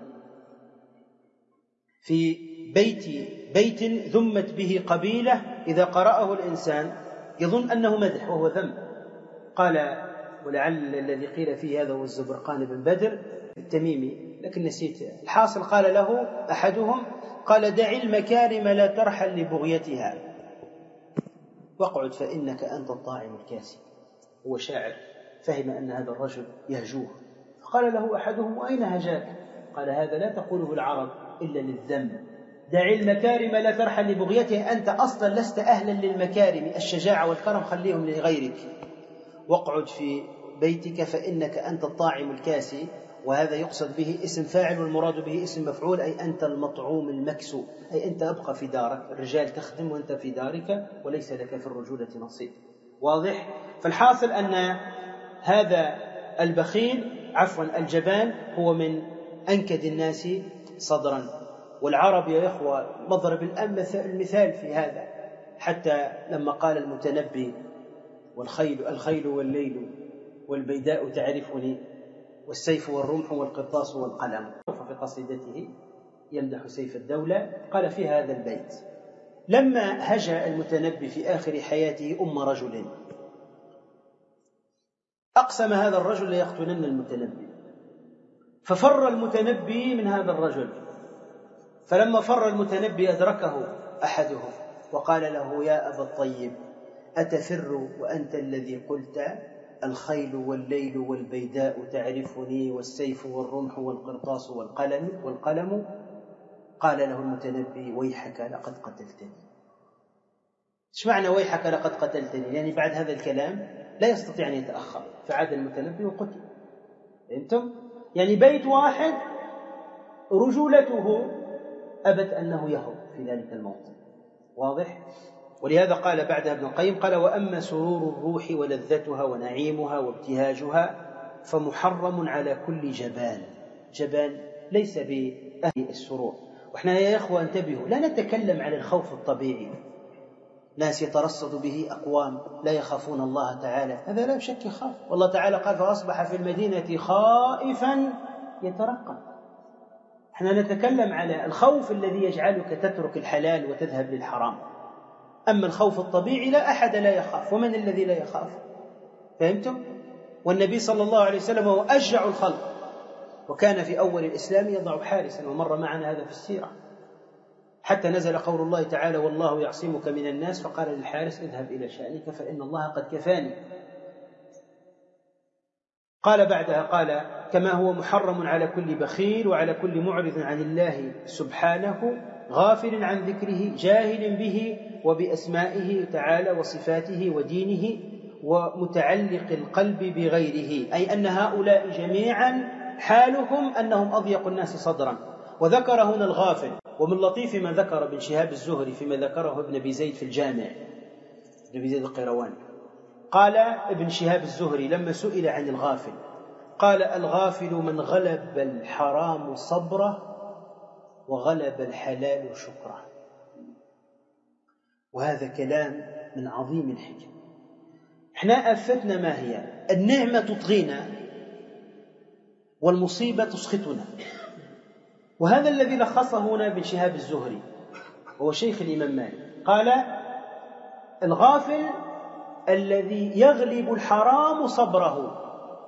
S1: في بيت ذمت به قبيلة إذا قرأه الإنسان يظن أنه مدح وهو ذم. قال، ولعل الذي قيل فيه هذا هو الزبرقان بن بدر التميمي لكن نسيت الحاصل، قال له أحدهم قال: دع المكارم لا ترحل لبغيتها واقعد فإنك أنت الطاعم الكاسي. هو شاعر فهم أن هذا الرجل يهجوه، فقال له أحدهم: وأين هجاك؟ قال: هذا لا تقوله العرب إلا للذم، دع المكارم لا ترحل لبغيتها، أنت أصلا لست أهلا للمكارم، الشجاعة والكرم خليهم لغيرك، واقعد في بيتك فإنك أنت الطاعم الكاسي. وهذا يقصد به اسم فاعل والمراد به اسم مفعول، أي أنت المطعوم المكسو، أي أنت أبقى في دارك، الرجال تخدم وأنت في دارك وليس لك في الرجولة نصيب. واضح؟ فالحاصل أن هذا البخيل الجبان هو من أنكد الناس صدرا. والعرب يا إخوة مضرب المثال في هذا، حتى لما قال المتنبي: الخيل والليل والبيداء تعرفني والسيف والرمح والقرطاس والقلم، في قصيدته يمدح سيف الدولة قال في هذا البيت: لما هجا المتنبي في آخر حياته رجل أقسم هذا الرجل ليقتلن المتنبي، ففر المتنبي من هذا الرجل، فلما فر المتنبي أدركه أحدهم وقال له: يا أبا الطيب، أتفر وأنت الذي قلت الخيل والليل والبيداء تعرفني والسيف والرمح والقرطاس والقلم؟ قال له المتنبي: ويحك لقد قتلتني. ايش معنى ويحك لقد قتلتني؟ يعني بعد هذا الكلام لا يستطيع أن يتأخر، فعاد المتنبي وقتل. فهمتم؟ يعني بيت واحد رجولته أبت أنه يهرب في ذلك الموطن. واضح؟ ولهذا قال بعدها ابن القيم قال: وأما سرور الروح ولذتها ونعيمها وابتهاجها فمحرم على كل جبان ليس بأهل السرور. وإحنا يا إخوة انتبهوا، لا نتكلم عن الخوف الطبيعي، ناس يترصد به أقوام لا يخافون الله تعالى، هذا لا شك يخاف، والله تعالى قال: فأصبح في المدينة خائفا يترقب. احنا نتكلم على الخوف الذي يجعلك تترك الحلال وتذهب للحرام. أما الخوف الطبيعي لا أحد لا يخاف، ومن الذي لا يخاف؟ فهمتم؟ والنبي صلى الله عليه وسلم هو أشجع الخلق، وكان في أول الإسلام يضع حارسا، ومر معنا هذا في السيرة، حتى نزل قول الله تعالى: والله يعصمك من الناس، فقال للحارس: اذهب إلى شأنك فإن الله قد كفاني. قال بعدها قال: كما هو محرم على كل بخيل وعلى كل معرض عن الله سبحانه غافل عن ذكره جاهل به وبأسمائه تعالى وصفاته ودينه ومتعلق القلب بغيره، أي أن هؤلاء جميعا حالهم أنهم أضيق الناس صدرا. وذكر هنا الغافل، ومن لطيف ما ذكر ابن شهاب الزهري فيما ذكره ابن أبي زيد في الجامع، ابن أبي زيد القيرواني، قال ابن شهاب الزهري لما سئل عن الغافل قال: الغافل من غلب الحرام صبره وغلب الحلال شكره. وهذا كلام من عظيم الحكم. احنا آفتنا ما هي؟ النعمة تطغينا والمصيبة تسخطنا، وهذا الذي لخصه هنا ابن شهاب الزهري هو شيخ الإمام مالك، قال: الغافل الذي يغلب الحرام صبره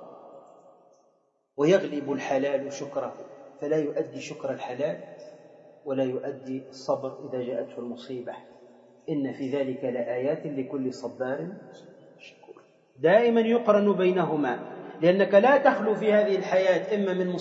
S1: ويغلب الحلال شكره، فلا يؤدي شكر الحلال ولا يؤدي الصبر إذا جاءته المصيبة. إن في ذلك لآيات لكل صبار شكور. دائما يقرن بينهما، لأنك لا تخلو في هذه الحياة إما من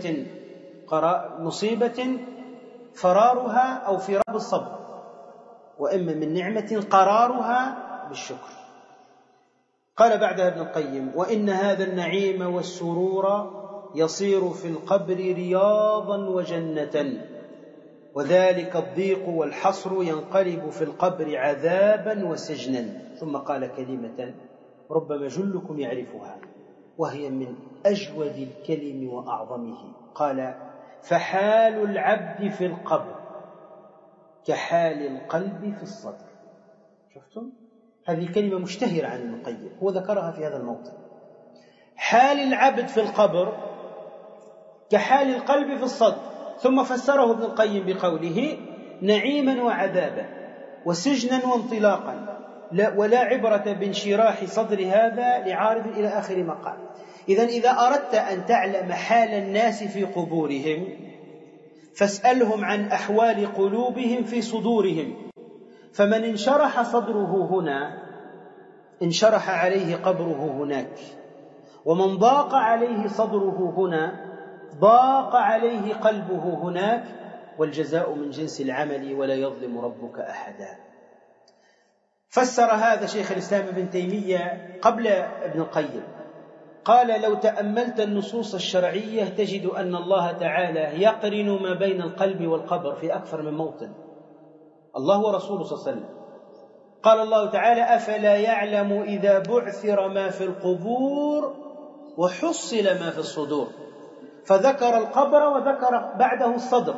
S1: مصيبة فرارها أو فرار الصبر، وإما من نعمة قرارها بالشكر. قال بعدها ابن القيم: وإن هذا النعيم والسرور يصير في القبر رياضا وجنة، وذلك الضيق والحصر ينقلب في القبر عذابا وسجنا. ثم قال كلمة ربما جلكم يعرفها وهي من أجود الكلم وأعظمه، قال: فحال العبد في القبر كحال القلب في الصدر. شفتم؟ هذه الكلمة مشتهرة عن ابن القيم، هو ذكرها في هذا الموطن. حال العبد في القبر كحال القلب في الصدر. ثم فسره ابن القيم بقوله: نعيما وعذابا وسجنا وانطلاقا، ولا عبرة بانشراح صدر هذا لعارض، إلى آخر ما قال. إذن إذا أردت أن تعلم حال الناس في قبورهم فاسألهم عن أحوال قلوبهم في صدورهم، فمن انشرح صدره هنا انشرح عليه قبره هناك، ومن ضاق عليه صدره هنا ضاق عليه قلبه هناك، والجزاء من جنس العمل ولا يظلم ربك أحدا. فسر هذا شيخ الإسلام ابن تيمية قبل ابن القيم، قال: لو تأملت النصوص الشرعية تجد أن الله تعالى يقرن ما بين القلب والقبر في أكثر من موطن. الله ورسوله صلى الله عليه وسلم قال الله تعالى: أفلا يعلم إذا بعثر ما في القبور وحصل ما في الصدور، فذكر القبر وذكر بعده الصدر.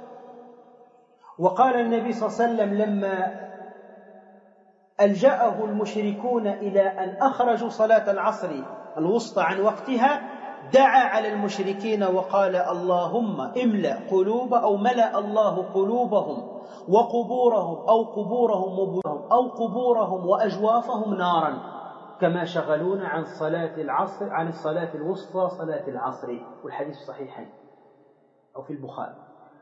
S1: وقال النبي صلى الله عليه وسلم لما ألجأه المشركون إلى أن أخرجوا صلاة العصر الوسطى عن وقتها، دعا على المشركين وقال: اللهم املأ قلوب، أو ملأ الله قلوبهم وقبورهم أو قبورهم وأجوافهم نارا، كما شغلون عن صلاة العصر، عن الصلاة الوسطى صلاة العصر. والحديث صحيحين أو في البخاري.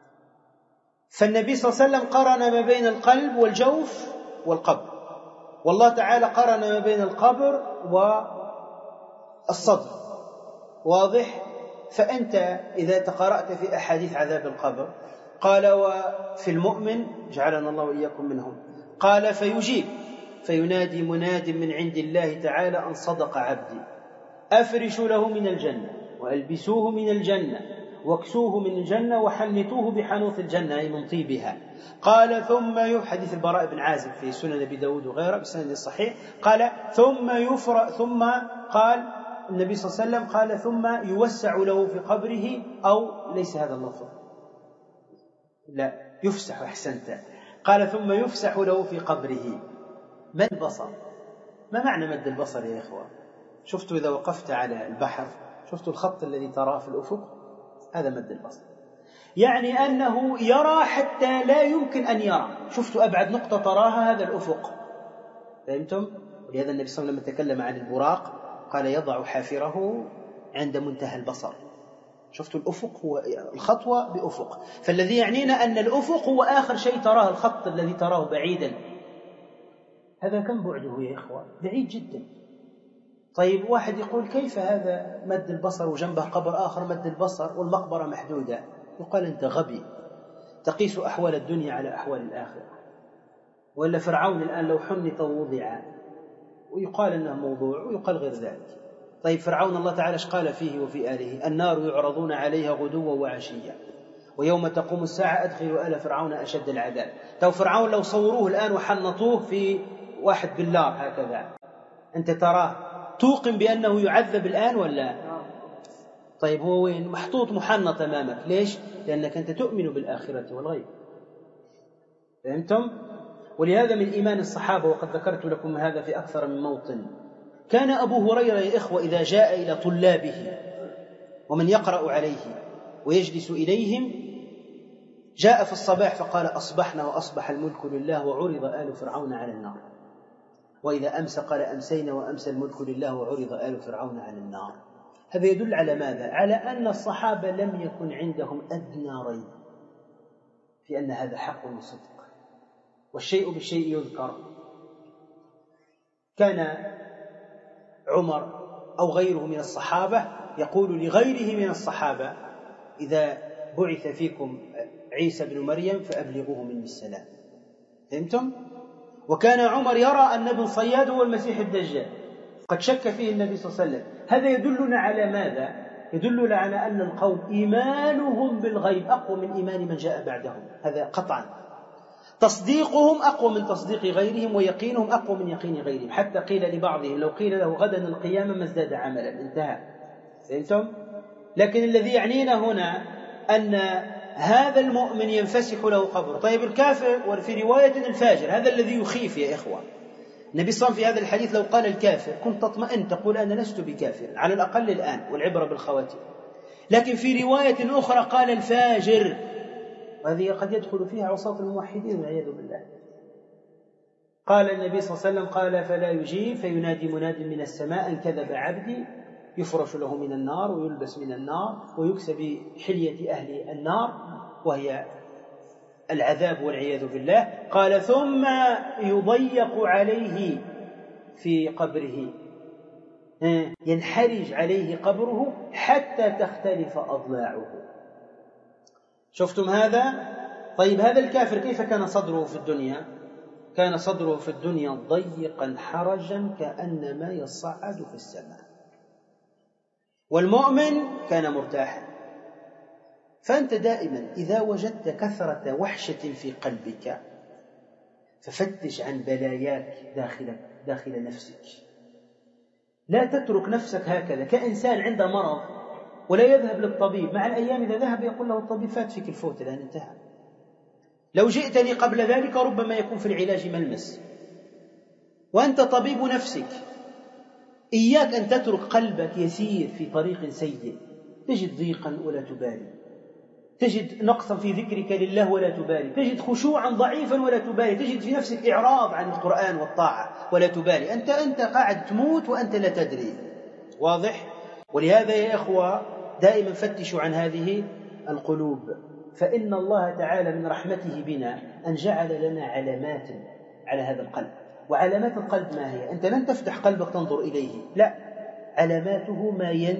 S1: فالنبي صلى الله عليه وسلم قرن ما بين القلب والجوف والقبر، والله تعالى قرن ما بين القبر والصدر. واضح؟ فأنت إذا تقرأت في أحاديث عذاب القبر قال: وفي المؤمن جعلنا الله وإياكم منهم، قال: فيجيب فينادي مناد من عند الله تعالى أن صدق عبدي، أفرشوا له من الجنة وألبسوه من الجنة واكسوه من الجنة وحنتوه بحنوط الجنة، أي من طيبها. قال: ثم حديث البراء بن عازب في سنن أبي داود وغيره بسند صحيح، قال: ثم قال النبي صلى الله عليه وسلم قال: ثم يوسع له في قبره، أو ليس هذا اللفظ، لا يفسح، أحسنت، قال: ثم يفسح له في قبره. مد البصر. ما معنى مد البصر يا إخوة؟ شفتوا إذا وقفت على البحر شفتوا الخط الذي تراه في الأفق؟ هذا مد البصر، يعني أنه يرى حتى لا يمكن أن يرى. شفتوا أبعد نقطة تراها هذا الأفق، فهمتم؟ ولهذا النبي صلى الله عليه وسلم لما تكلم عن البراق قال: يضع حافره عند منتهى البصر. شفتوا الأفق هو الخطوة بأفق، فالذي يعنينا أن الأفق هو آخر شيء تراه، الخط الذي تراه بعيدا. هذا كم بعده يا إخوة؟ بعيد جدا. طيب واحد يقول: كيف هذا مد البصر وجنبه قبر آخر مد البصر والمقبرة محدودة؟ يقال: أنت غبي، تقيس أحوال الدنيا على أحوال الآخرة. وإلا فرعون الآن لو حنط ووضع، ويقال أنه موضوع ويقال غير ذلك. طيب فرعون الله تعالى ايش قال فيه وفي آله؟ النار يعرضون عليها غدوا وعشيا ويوم تقوم الساعة أدخلوا آل فرعون أشد العذاب. تو فرعون لو صوروه الآن وحنطوه في واحد بالنار هكذا، أنت تراه توقن بأنه يعذب الآن ولا؟ طيب هو وين؟ محطوط محنط أمامك. ليش؟ لأنك أنت تؤمن بالآخرة والغيب. فهمتم؟ ولهذا من إيمان الصحابة، وقد ذكرت لكم هذا في أكثر من موطن، كان أبو هريرة يا إخوة إذا جاء إلى طلابه ومن يقرأ عليه ويجلس إليهم، جاء في الصباح فقال: أصبحنا وأصبح الملك لله وعرض آل فرعون على النار. وإذا أمسى قال: أمسينا وأمسى الملك لله وعرض آل فرعون على النار. هذا يدل على ماذا؟ على أن الصحابة لم يكن عندهم أدنى ريب في أن هذا حق وصدق، والشيء بالشيء يذكر. كان عمر أو غيره من الصحابة يقول لغيره من الصحابة: إذا بعث فيكم عيسى بن مريم فأبلغوه مني السلام. فهمتم؟ وكان عمر يرى أن ابن صياد هو المسيح الدجال، قد شك فيه النبي صلى الله عليه وسلم. هذا يدلنا على ماذا؟ يدل على أن القوم إيمانهم بالغيب أقوى من إيمان من جاء بعدهم، هذا قطعا. تصديقهم أقوى من تصديق غيرهم، ويقينهم أقوى من يقين غيرهم، حتى قيل لبعضهم لو قيل له غدا القيامة ما ازداد عملا. انتهى. فهمتم؟ لكن الذي يعنينا هنا أن هذا المؤمن ينفسح له قبره. طيب الكافر، وفي رواية الفاجر، هذا الذي يخيف يا إخوة. النبي صلى الله عليه وسلم في هذا الحديث لو قال الكافر كنت تطمئن تقول أنا لست بكافر، على الأقل الآن، والعبرة بالخواتيم. لكن في رواية أخرى قال الفاجر، وهذه قد يدخل فيها عصاة الموحدين والعياذ بالله. قال النبي صلى الله عليه وسلم قال فلا يجيب فينادي مناد من السماء أن كذب عبدي، يفرش له من النار ويلبس من النار ويكسى بحلية أهل النار وهي العذاب والعياذ بالله. قال ثم يضيق عليه في قبره، ينحرج عليه قبره حتى تختلف أضلاعه. شفتم هذا؟ طيب هذا الكافر كيف كان صدره في الدنيا؟ كان صدره في الدنيا ضيقا حرجا كأنما يصعد في السماء، والمؤمن كان مرتاحا. فأنت دائما إذا وجدت كثرة وحشة في قلبك ففتش عن بلاياك داخل نفسك. لا تترك نفسك هكذا كإنسان عنده مرض ولا يذهب للطبيب، مع الأيام إذا ذهب يقول له الطبيب فات فيك الفوت الآن انتهى. لو جئتني قبل ذلك ربما يكون في العلاج ملمس، وأنت طبيب نفسك. إياك أن تترك قلبك يسير في طريق سيء، تجد ضيقا ولا تبالي، تجد نقصا في ذكرك لله ولا تبالي، تجد خشوعا ضعيفا ولا تبالي، تجد في نفسك إعراض عن القرآن والطاعة ولا تبالي. أنت قاعد تموت وأنت لا تدري. واضح؟ ولهذا يا إخوة دائما فتشوا عن هذه القلوب، فإن الله تعالى من رحمته بنا أن جعل لنا علامات على هذا القلب. وعلامات القلب ما هي؟ أنت لن تفتح قلبك تنظر إليه، لا، علاماته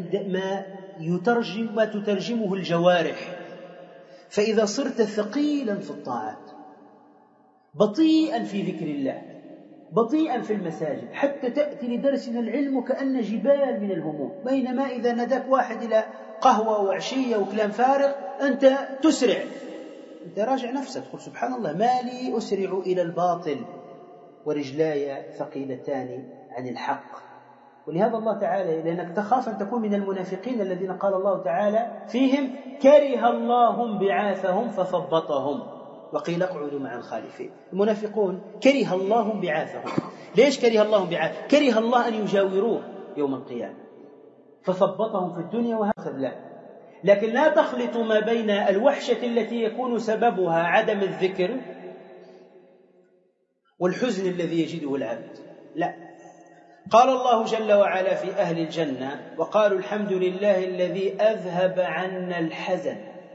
S1: ما تترجمه الجوارح. فإذا صرت ثقيلا في الطاعات، بطيئا في ذكر الله، بطيئا في المساجد، حتى تأتي لدرسنا العلم كأن جبال من الهموم، بينما إذا نداك واحد إلى قهوة وعشية وكلام فارغ أنت تسرع. أنت راجع نفسك، تقول سبحان الله ما لي أسرع إلى الباطل ورجلاي ثقيلتان عن الحق. ولهذا الله تعالى لأنك تخاف أن تكون من المنافقين الذين قال الله تعالى فيهم كره الله انبعاثهم فثبطهم وقيل اقعدوا مع الخالفين. المنافقون كره الله انبعاثهم. ليش كره الله انبعاثهم؟ كره الله أن يجاوروه يوم القيامة فثبطهم في الدنيا وهكذا. لا، لكن لا تخلط ما بين الوحشة التي يكون سببها عدم الذكر والحزن الذي يجده العبد. لا، قال الله جل وعلا في أهل الجنة وقالوا الحمد لله الذي أذهب عنا الحزن.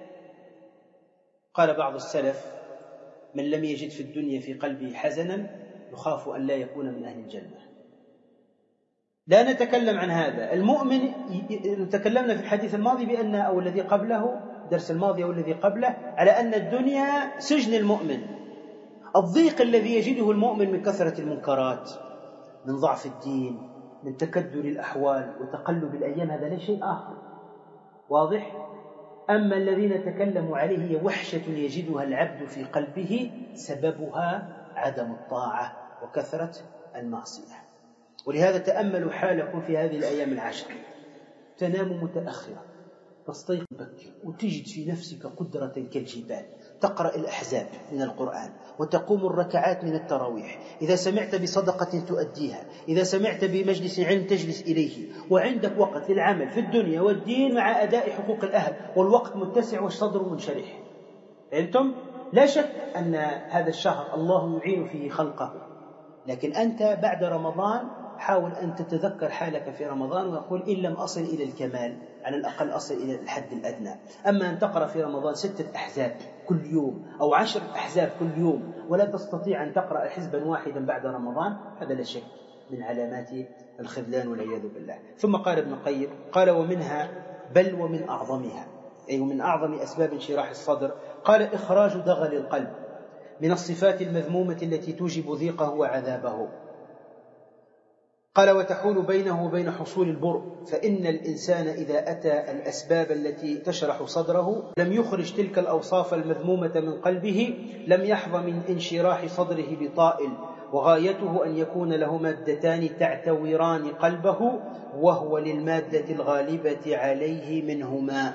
S1: قال بعض السلف من لم يجد في الدنيا في قلبه حزنا يخاف أن لا يكون من أهل الجنة. لا نتكلم عن هذا. المؤمن تكلمنا في الحديث الماضي بأن أو الذي قبله درس الماضي أو الذي قبله على أن الدنيا سجن المؤمن. الضيق الذي يجده المؤمن من كثرة المنكرات، من ضعف الدين، من تكدر الأحوال وتقلب الأيام، هذا ليس شيء آخر. واضح؟ أما الذي نتكلم عليه هي وحشة يجدها العبد في قلبه سببها عدم الطاعة وكثرة المعصية. ولهذا تأملوا حالكم في هذه الأيام العشر، تنام متأخرا تستيقظ بكر وتجد في نفسك قدرة كالجبال، تقرأ الأحزاب من القرآن وتقوم الركعات من التراويح، إذا سمعت بصدقة تؤديها، إذا سمعت بمجلس علم تجلس إليه، وعندك وقت للعمل في الدنيا والدين مع أداء حقوق الأهل، والوقت متسع والصدر منشرح. أنتم لا شك أن هذا الشهر الله يعين فيه خلقه، لكن أنت بعد رمضان حاول أن تتذكر حالك في رمضان ويقول إن لم أصل إلى الكمال على الأقل أصل إلى الحد الأدنى. أما أن تقرأ في رمضان 6 أحزاب كل يوم أو 10 أحزاب كل يوم ولا تستطيع أن تقرأ حزبا واحدا بعد رمضان، هذا لا شك من علامات الخذلان والعياذ بالله. ثم قال ابن القيم قال ومنها بل ومن أعظمها، أي ومن أعظم أسباب انشراح الصدر، قال إخراج دغل القلب من الصفات المذمومة التي توجب ضيقه وعذابه. قال وتحول بينه وبين حصول البر، فإن الإنسان إذا أتى الأسباب التي تشرح صدره لم يخرج تلك الأوصاف المذمومة من قلبه لم يحظى من انشراح صدره بطائل، وغايته أن يكون له مادتان تعتوران قلبه، وهو للمادة الغالبة عليه منهما.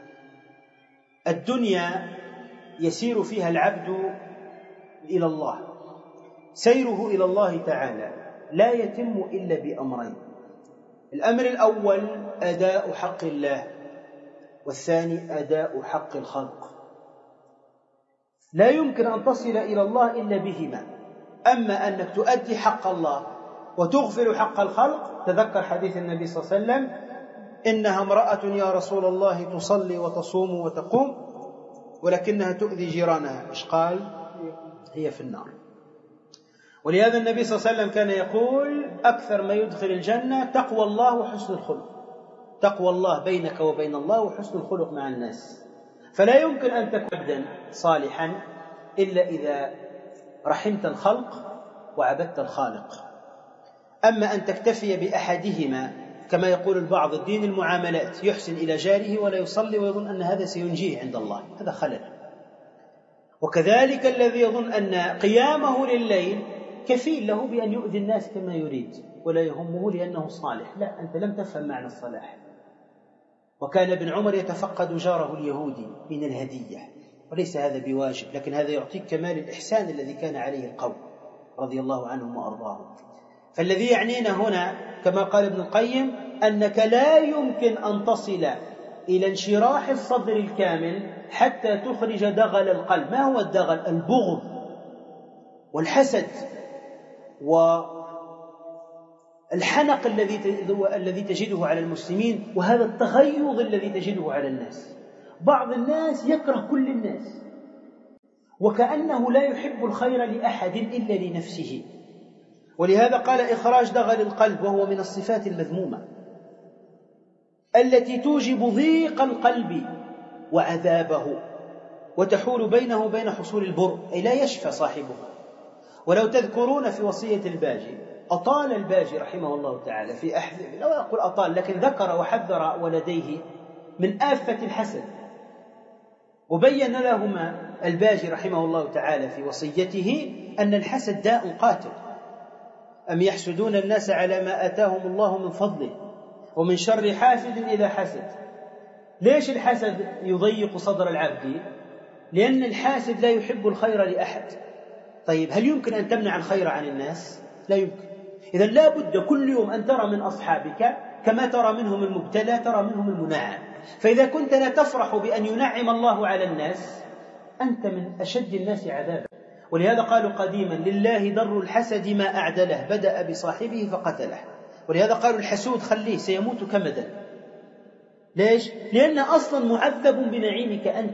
S1: الدنيا يسير فيها العبد إلى الله، سيره إلى الله تعالى لا يتم إلا بأمرين: الأمر الأول أداء حق الله، والثاني أداء حق الخلق. لا يمكن أن تصل إلى الله إلا بهما. أما أنك تؤدي حق الله وتغفل حق الخلق، تذكر حديث النبي صلى الله عليه وسلم: إنها امرأة يا رسول الله تصلي وتصوم وتقوم ولكنها تؤذي جيرانها. إيش قال؟ هي في النار. ولهذا النبي صلى الله عليه وسلم كان يقول: أكثر ما يدخل الجنة تقوى الله وحسن الخلق. تقوى الله بينك وبين الله وحسن الخلق مع الناس. فلا يمكن أن تكون عبدا صالحا إلا إذا رحمت الخلق وعبدت الخالق. أما أن تكتفي بأحدهما كما يقول البعض: الدين المعاملات، يحسن إلى جاره ولا يصلي ويظن أن هذا سينجيه عند الله، هذا خلل. وكذلك الذي يظن أن قيامه لليل كفيل له بأن يؤذي الناس كما يريد ولا يهمه لأنه صالح. لا، أنت لم تفهم معنى الصلاح. وكان ابن عمر يتفقد جاره اليهودي من الهدية، وليس هذا بواجب، لكن هذا يعطيك كمال الإحسان الذي كان عليه القوم رضي الله عنهم وأرضاهم. فالذي يعنينا هنا كما قال ابن القيم أنك لا يمكن أن تصل إلى انشراح الصدر الكامل حتى تخرج دغل القلب. ما هو الدغل؟ البغض والحسد والحنق الذي تجده على المسلمين، وهذا التغيظ الذي تجده على الناس. بعض الناس يكره كل الناس وكأنه لا يحب الخير لأحد إلا لنفسه. ولهذا قال: إخراج دغل القلب، وهو من الصفات المذمومة التي توجب ضيق القلب وعذابه، وتحول بينه وبين حصول البر، أي لا يشفى صاحبه. ولو تذكرون في وصية الباجي، أطال الباجي رحمه الله تعالى في لا أقول أطال، لكن ذكر وحذر ولديه من آفة الحسد، وبين لهما الباجي رحمه الله تعالى في وصيته أن الحسد داء قاتل. أم يحسدون الناس على ما آتاهم الله من فضله ومن شر حاسد إذا حسد. ليش الحسد يضيق صدر العبد؟ لأن الحاسد لا يحب الخير لأحد. طيب، هل يمكن أن تمنع الخير عن الناس؟ لا يمكن. إذن لا بد كل يوم أن ترى من أصحابك كما ترى منهم المبتلى ترى منهم المنعم. فإذا كنت لا تفرح بأن ينعم الله على الناس، أنت من أشد الناس عذابا. ولهذا قالوا قديما: لله در الحسد ما أعدله، بدأ بصاحبه فقتله. ولهذا قالوا: الحسود خليه سيموت كمدا. ليش؟ لأن أصلا معذب بنعيمك أنت.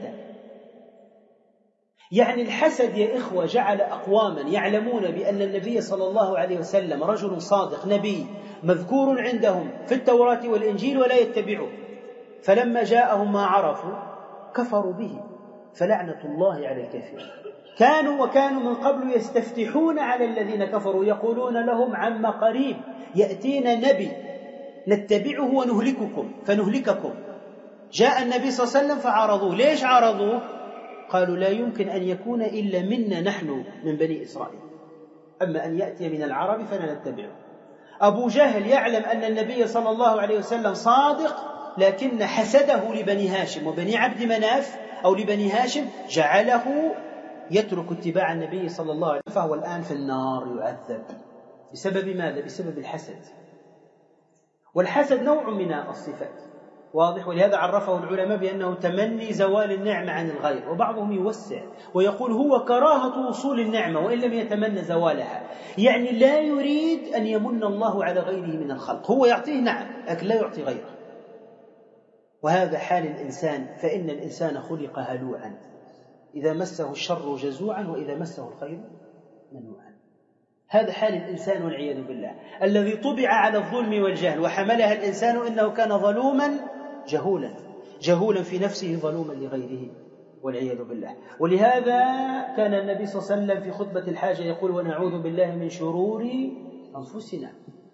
S1: يعني الحسد يا إخوة جعل أقواما يعلمون بأن النبي صلى الله عليه وسلم رجل صادق نبي مذكور عندهم في التوراة والإنجيل ولا يتبعه، فلما جاءهم ما عرفوا كفروا به، فلعنة الله على الكافرين. كانوا من قبل يستفتحون على الذين كفروا يقولون لهم: عما قريب يأتينا نبي نتبعه ونهلككم فنهلككم. جاء النبي صلى الله عليه وسلم فعارضوه. ليش عارضوه؟ قالوا: لا يمكن أن يكون إلا منا نحن من بني إسرائيل، أما أن يأتي من العرب فلا نتبعه. أبو جهل يعلم أن النبي صلى الله عليه وسلم صادق، لكن حسده لبني هاشم وبني عبد مناف أو لبني هاشم جعله يترك اتباع النبي صلى الله عليه وسلم، فهو الآن في النار يعذب. بسبب ماذا؟ بسبب الحسد. والحسد نوع من الصفات، واضح. ولهذا عرفه العلماء بأنه تمني زوال النعمة عن الغير، وبعضهم يوسع ويقول هو كراهة وصول النعمة وإن لم يتمنى زوالها. يعني لا يريد أن يمن الله على غيره من الخلق، هو يعطيه نعم لكن لا يعطي غيره. وهذا حال الإنسان، فإن الإنسان خلق هلوعا، إذا مسه الشر جزوعا وإذا مسه الخير منوعا. هذا حال الإنسان والعياذ بالله، الذي طبع على الظلم والجهل وحملها الإنسان إنه كان ظلوما جهولا في نفسه، ظلوما لغيره والعياذ بالله. ولهذا كان النبي صلى الله عليه وسلم في خطبة الحاجة يقول: ونعوذ بالله من شرور أنفسنا.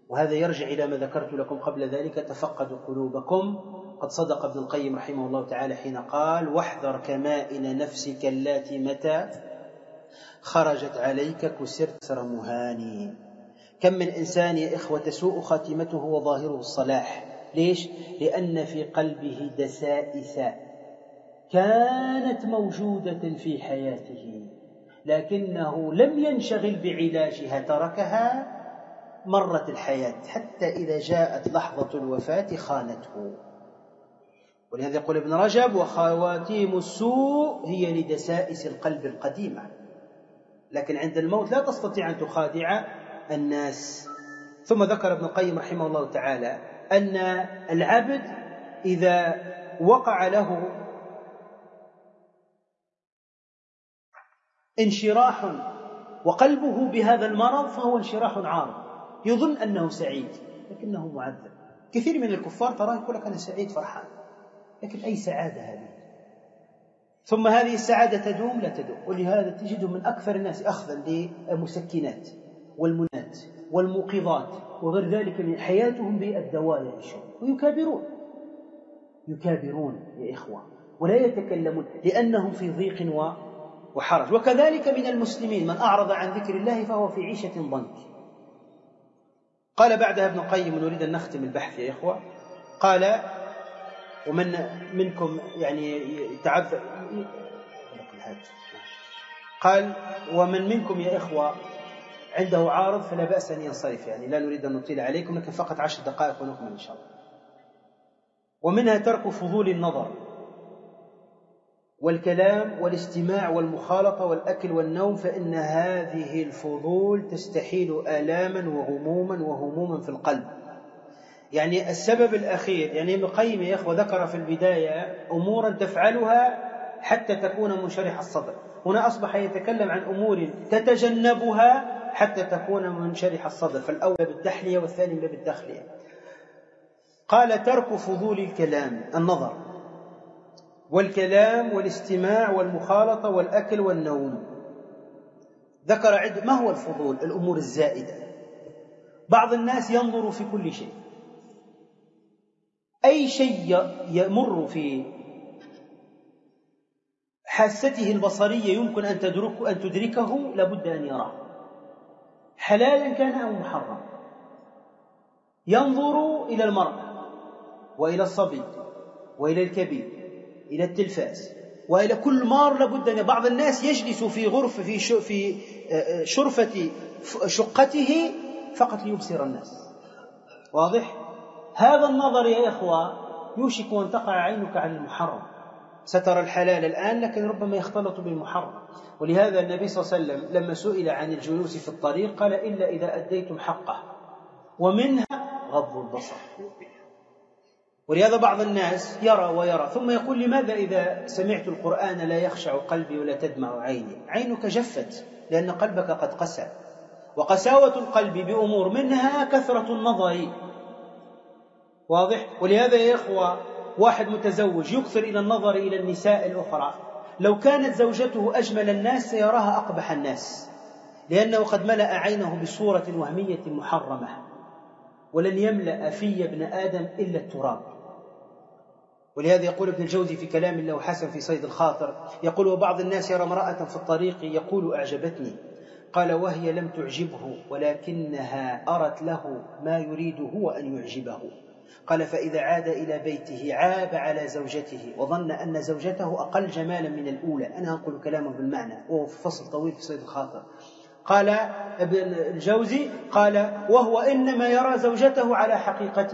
S1: وهذا يرجع إلى ما ذكرت لكم قبل ذلك: تفقدوا قلوبكم. قد صدق ابن القيم رحمه الله تعالى حين قال: واحذر كمائن نفسك التي متى خرجت عليك كسرت سر مهاني. كم من إنسان يا إخوة تسوء خاتمته وظاهره الصلاح. ليش؟ لأن في قلبه دسائس كانت موجودة في حياته، لكنه لم ينشغل بعلاجها، تركها، مرت الحياة حتى إذا جاءت لحظة الوفاة خانته. ولهذا يقول ابن رجب: وخواتيم السوء هي لدسائس القلب القديمة. لكن عند الموت لا تستطيع أن تخادع الناس. ثم ذكر ابن القيم رحمه الله تعالى أن العبد إذا وقع له انشراح وقلبه بهذا المرض فهو انشراح عارض، يظن أنه سعيد لكنه معذب. كثير من الكفار تراه يقول لك أنا سعيد فرحان، لكن أي سعادة هذه؟ ثم هذه السعادة تدوم؟ لا تدوم. ولهذا تجدهم من أكثر الناس أخذا للمسكنات والمنات والموقظات وغير ذلك من حياتهم بالدواء يعيشون، ويكابرون يا إخوة، ولا يتكلمون لأنهم في ضيق وحرج. وكذلك من المسلمين من أعرض عن ذكر الله فهو في عيشة ضنك. قال بعدها ابن القيم، نريد أن نختم البحث يا إخوة، قال: ومن منكم يعني يتعذر، قال: ومن منكم يا إخوة عنده عارض فلا بأس أن ينصرف، يعني لا نريد أن نطيل عليكم، لكن فقط 10 دقائق ونكمل إن شاء الله. ومنها ترك فضول النظر والكلام والاستماع والمخالطة والأكل والنوم، فإن هذه الفضول تستحيل آلاما وهموما في القلب. يعني السبب الأخير، يعني ابن القيم يا إخوة ذكر في البداية أمورا تفعلها حتى تكون منشرح الصدر، هنا أصبح يتكلم عن أمور تتجنبها حتى تكون منشرح الصدر، فالأول بالتحلية والثاني بالتخلية. قال: ترك فضول الكلام، النظر والكلام والاستماع والمخالطة والأكل والنوم. ذكر ما هو الفضول؟ الأمور الزائدة. بعض الناس ينظر في كل شيء، أي شيء يمر في حاسته البصرية يمكن أن تدركه لابد أن يراه، حلالا كان أو محرم. ينظر إلى المرأة وإلى الصبي وإلى الكبير، إلى التلفاز وإلى كل مار لابد أن. بعض الناس يجلس في غرفة في شرفة شقته فقط ليبصر الناس. واضح؟ هذا النظر يا إخوة يوشك أن تقع عينك عن المحرم. سترى الحلال الآن لكن ربما يختلط بالمحرم. ولهذا النبي صلى الله عليه وسلم لما سئل عن الجلوس في الطريق قال: إلا إذا أديتم حقه، ومنها غض البصر. ولهذا بعض الناس يرى ويرى ثم يقول: لماذا إذا سمعت القرآن لا يخشع قلبي ولا تدمع عيني؟ عينك جفت لأن قلبك قد قسى، وقساوة القلب بأمور منها كثرة النظر. واضح؟ ولهذا يا إخوة واحد متزوج يكثر إلى النظر إلى النساء الأخرى، لو كانت زوجته أجمل الناس سيراها أقبح الناس، لأنه قد ملأ عينه بصورة وهمية محرمة، ولن يملأ في ابن آدم إلا التراب. ولهذا يقول ابن الجوزي في كلام له حسن في صيد الخاطر، يقول: وبعض الناس يرى امرأة في الطريق يقول: أعجبتني، قال: وهي لم تعجبه ولكنها أرت له ما يريد هو أن يعجبه. قال: فإذا عاد إلى بيته عاب على زوجته وظن أن زوجته أقل جمالا من الأولى. أنا أقول كلامه بالمعنى وهو في فصل طويل في صيد الخاطر. قال ابن الجوزي: قال: وهو إنما يرى زوجته على حقيقته،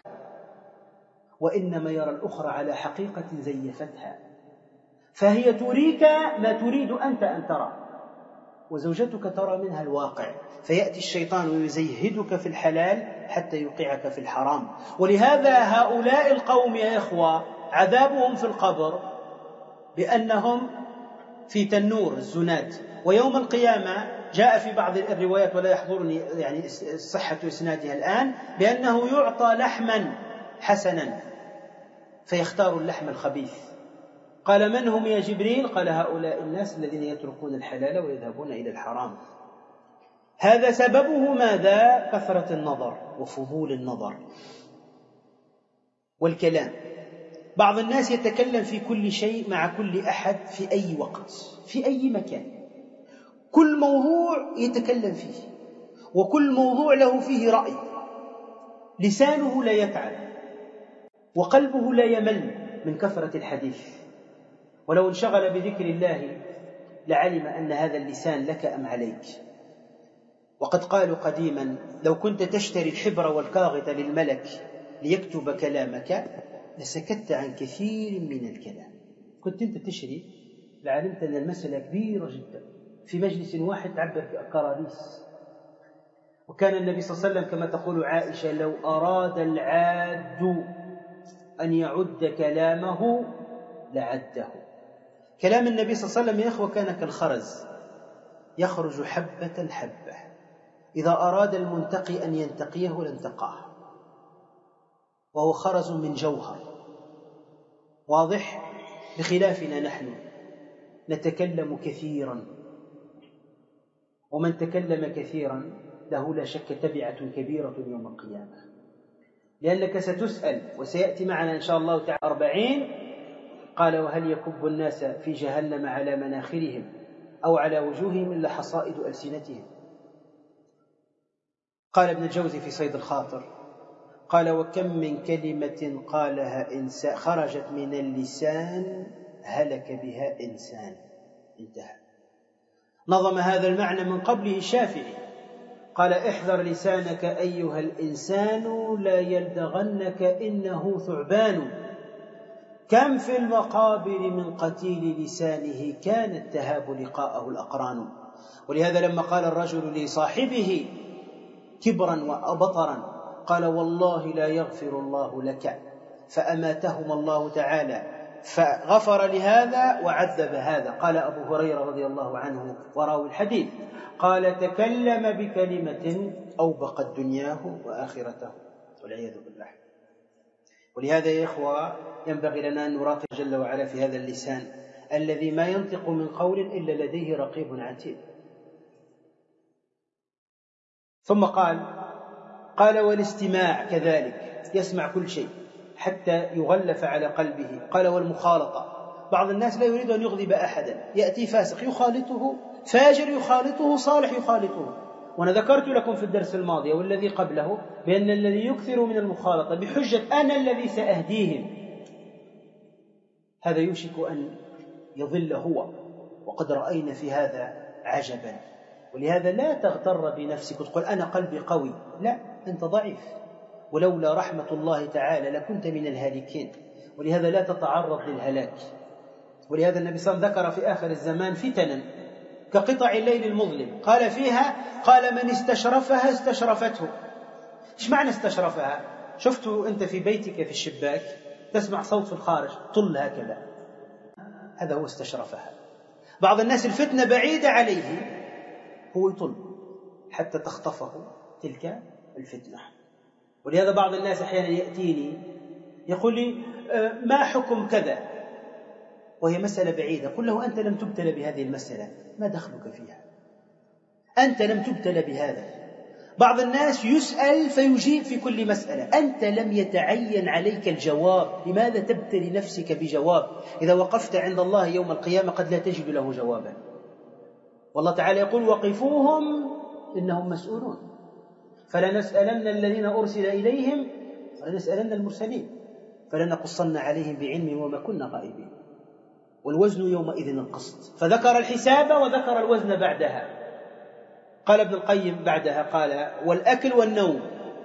S1: وإنما يرى الأخرى على حقيقة زيفتها، فهي تريك ما تريد أنت أن ترى، وزوجتك ترى منها الواقع. فيأتي الشيطان ويزيهدك في الحلال حتى يوقعك في الحرام. ولهذا هؤلاء القوم يا إخوة عذابهم في القبر بأنهم في تنور الزناد، ويوم القيامة جاء في بعض الروايات ولا يحضرني يعني صحة إسنادها الآن بأنه يعطى لحما حسنا فيختار اللحم الخبيث. قال: من هم يا جبريل؟ قال: هؤلاء الناس الذين يتركون الحلال ويذهبون إلى الحرام. هذا سببه ماذا؟ كثرة النظر وفضول النظر والكلام. بعض الناس يتكلم في كل شيء مع كل أحد في أي وقت في أي مكان، كل موضوع يتكلم فيه، وكل موضوع له فيه رأي، لسانه لا يتعب وقلبه لا يمل من كثرة الحديث. ولو انشغل بذكر الله لعلم أن هذا اللسان لك أم عليك. وقد قالوا قديما: لو كنت تشتري الحبر والكاغط للملك ليكتب كلامك لسكت عن كثير من الكلام. كنت أنت تشري لعلمت أن المسألة كبيرة جدا، في مجلس واحد تعبر في كراريس. وكان النبي صلى الله عليه وسلم كما تقول عائشة: لو أراد العاد أن يعد كلامه لعده. كلام النبي صلى الله عليه وسلم يا إخوة كان كالخرز، يخرج حبة حبة، إذا أراد المنتقي أن ينتقيه لانتقاه، وهو خرز من جوهر واضح. بخلافنا نحن نتكلم كثيرا، ومن تكلم كثيرا له لا شك تبعة كبيرة يوم القيامة، لأنك ستسأل، وسيأتي معنا إن شاء الله تعالى 40. قال: وهل يكب الناس في جهنم على مناخرهم أو على وجوههم إلا حصائد ألسنتهم. قال ابن الجوزي في صيد الخاطر: قال: وكم من كلمة قالها إنسان خرجت من اللسان هلك بها إنسان. انتهى. نظم هذا المعنى من قبله الشافعي، قال: احذر لسانك أيها الإنسان لا يلدغنك إنه ثعبان. كم في المقابر من قتيل لسانه كانت تهاب لقاءه الأقران. ولهذا لما قال الرجل لصاحبه كبرا وبطرا قال: والله لا يغفر الله لك، فأماتهما الله تعالى فغفر لهذا وعذب هذا. قال أبو هريرة رضي الله عنه وراوي الحديث، قال: تكلم بكلمة أوبقت دنياه وآخرته، والعياذ بالله. ولهذا يا إخوة ينبغي لنا أن نراقب جل وعلا في هذا اللسان الذي ما ينطق من قول إلا لديه رقيب عتيد. ثم قال: والاستماع كذلك، يسمع كل شيء حتى يغلف على قلبه. قال: والمخالطة، بعض الناس لا يريد أن يغضب أحدا، يأتي فاسق يخالطه، فاجر يخالطه، صالح يخالطه. وأنا ذكرت لكم في الدرس الماضي والذي قبله بأن الذي يكثر من المخالطة بحجة أنا الذي سأهديهم هذا يوشك أن يضل هو، وقد رأينا في هذا عجبا. ولهذا لا تغتر بنفسك وتقول أنا قلبي قوي، لا، أنت ضعيف، ولولا رحمة الله تعالى لكنت من الهالكين. ولهذا لا تتعرض للهلاك. ولهذا النبي صلى الله عليه وسلم ذكر في آخر الزمان فتنا كقطع الليل المظلم، قال فيها: قال: من استشرفها استشرفته. إيش معنى استشرفها؟ شفتوا أنت في بيتك في الشباك تسمع صوت في الخارج طل هكذا، هذا هو استشرفها. بعض الناس الفتنة بعيدة عليه، هو يطل حتى تخطفه تلك الفتنة. ولهذا بعض الناس أحيانا يأتيني يقول لي: ما حكم كذا، وهي مسألة بعيدة. قل له: أنت لم تبتلى بهذه المسألة، ما دخلك فيها؟ أنت لم تبتلى بهذا. بعض الناس يسأل فيجيب في كل مسألة، أنت لم يتعين عليك الجواب، لماذا تبتلي نفسك بجواب؟ إذا وقفت عند الله يوم القيامة قد لا تجد له جوابا. والله تعالى يقول: وقفوهم إنهم مسؤولون، فلنسألن الذين أرسل إليهم ولنسألن المرسلين فلنقصن عليهم بعلم وما كنا غائبين، والوزن يومئذ القسط. فذكر الحساب وذكر الوزن بعدها. قال ابن القيم بعدها قال: والأكل والنوم،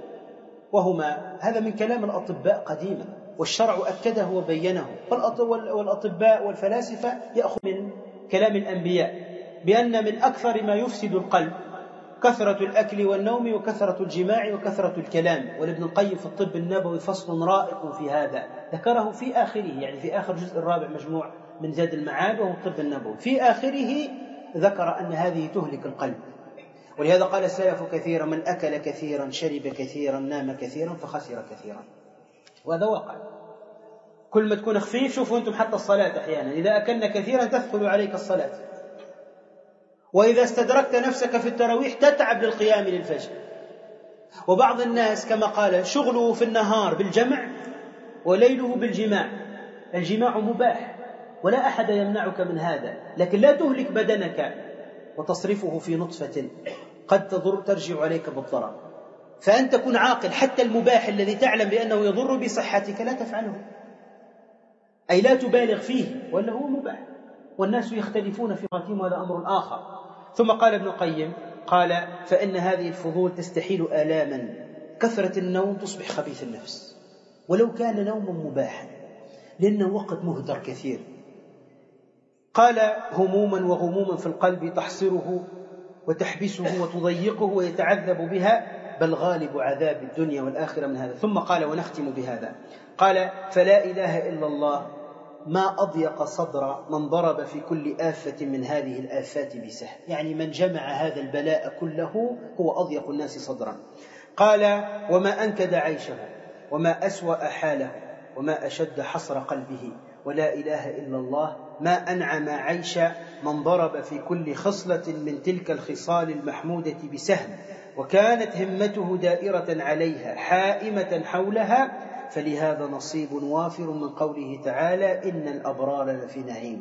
S1: وهما هذا من كلام الأطباء قديما، والشرع أكده وبينه. والأطباء والفلاسفة يأخذ من كلام الأنبياء بأن من أكثر ما يفسد القلب كثرة الأكل والنوم وكثرة الجماع وكثرة الكلام. والابن القيم في الطب النبوي فصل رائق في هذا، ذكره في آخره، يعني في آخر جزء الرابع مجموع من زاد المعاد وهو الطب النبوي، في آخره ذكر أن هذه تهلك القلب. ولهذا قال السلف كثيرا: من أكل كثيرا شرب كثيرا نام كثيرا فخسر كثيرا. وهذا واقع. كل ما تكون خفيف، شوفوا أنتم حتى الصلاة أحيانا إذا أكلنا كثيرا تثقل عليك الصلاة. وإذا استدركت نفسك في التراويح تتعب للقيام للفجر. وبعض الناس كما قال شغله في النهار بالجمع وليله بالجماع. الجماع مباح ولا أحد يمنعك من هذا، لكن لا تهلك بدنك وتصرفه في نطفة قد ترجع عليك بالضرر. فأنت كن عاقل، حتى المباح الذي تعلم بأنه يضر بصحتك لا تفعله، أي لا تبالغ فيه، ولا هو مباح. والناس يختلفون في قاتهم، وهذا أمر آخر. ثم قال ابن القيم قال فإن هذه الفضول تستحيل آلاما، كثرة النوم تصبح خبيث النفس ولو كان نوما مباحا، لأنه وقت مهدر كثير. قال هموما وغموما في القلب تحصره وتحبسه وتضيقه ويتعذب بها، بل غالب عذاب الدنيا والآخرة من هذا. ثم قال ونختم بهذا، قال فلا إله إلا الله ما أضيق صدر من ضرب في كل آفة من هذه الآفات بسهم، يعني من جمع هذا البلاء كله هو أضيق الناس صدرا. قال وما أنكد عيشه وما أسوأ حاله وما أشد حصر قلبه، ولا إله إلا الله ما أنعم عيش من ضرب في كل خصلة من تلك الخصال المحمودة بسهم، وكانت همته دائرة عليها حائمة حولها، فلهذا نصيب وافر من قوله تعالى إن الأبرار لفي نعيم.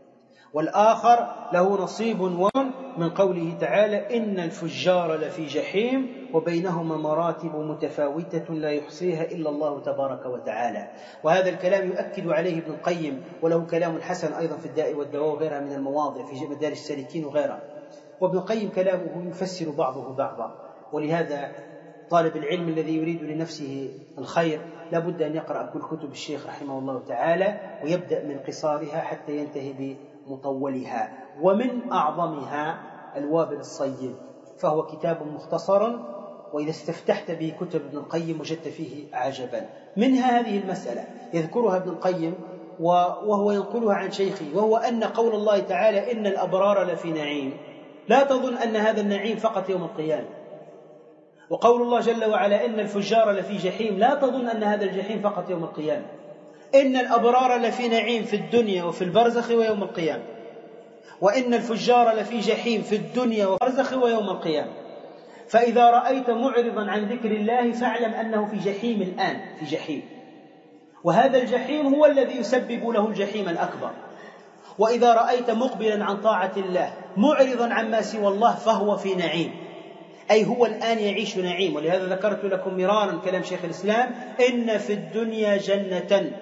S1: والآخر له نصيب من قوله تعالى إن الفجار لفي جحيم، وبينهما مراتب متفاوتة لا يحصيها إلا الله تبارك وتعالى. وهذا الكلام يؤكد عليه ابن القيم، وله كلام حسن أيضا في الداء والدواء وغيرها من المواضع في مدارج السالكين وغيرها. وابن القيم كلامه يفسر بعضه بعضا، ولهذا طالب العلم الذي يريد لنفسه الخير لابد أن يقرأ كل كتب الشيخ رحمه الله تعالى، ويبدأ من قصارها حتى ينتهي بمطولها. ومن أعظمها الوابل الصيب، فهو كتاب مختصر، وإذا استفتحت به كتب ابن القيم وجدت فيه عجبا. منها هذه المسألة يذكرها ابن القيم وهو ينقلها عن شيخه، وهو أن قول الله تعالى إن الأبرار لفي نعيم، لا تظن أن هذا النعيم فقط يوم القيامة. وقول الله جل وعلا إن الفجار لفي جحيم، لا تظن أن هذا الجحيم فقط يوم القيامة. إن الأبرار لفي نعيم في الدنيا وفي البرزخ ويوم القيامة، وإن الفجار لفي جحيم في الدنيا والبرزخ ويوم القيامة. فإذا رأيت معرضا عن ذكر الله فاعلم أنه في جحيم الآن، في جحيم، وهذا الجحيم هو الذي يسبب له الجحيم الأكبر. وإذا رأيت مقبلا عن طاعة الله معرضا عما سوى الله فهو في نعيم، أي هو الآن يعيش نعيم. ولهذا ذكرت لكم مرارا كلام شيخ الإسلام إن في الدنيا جنة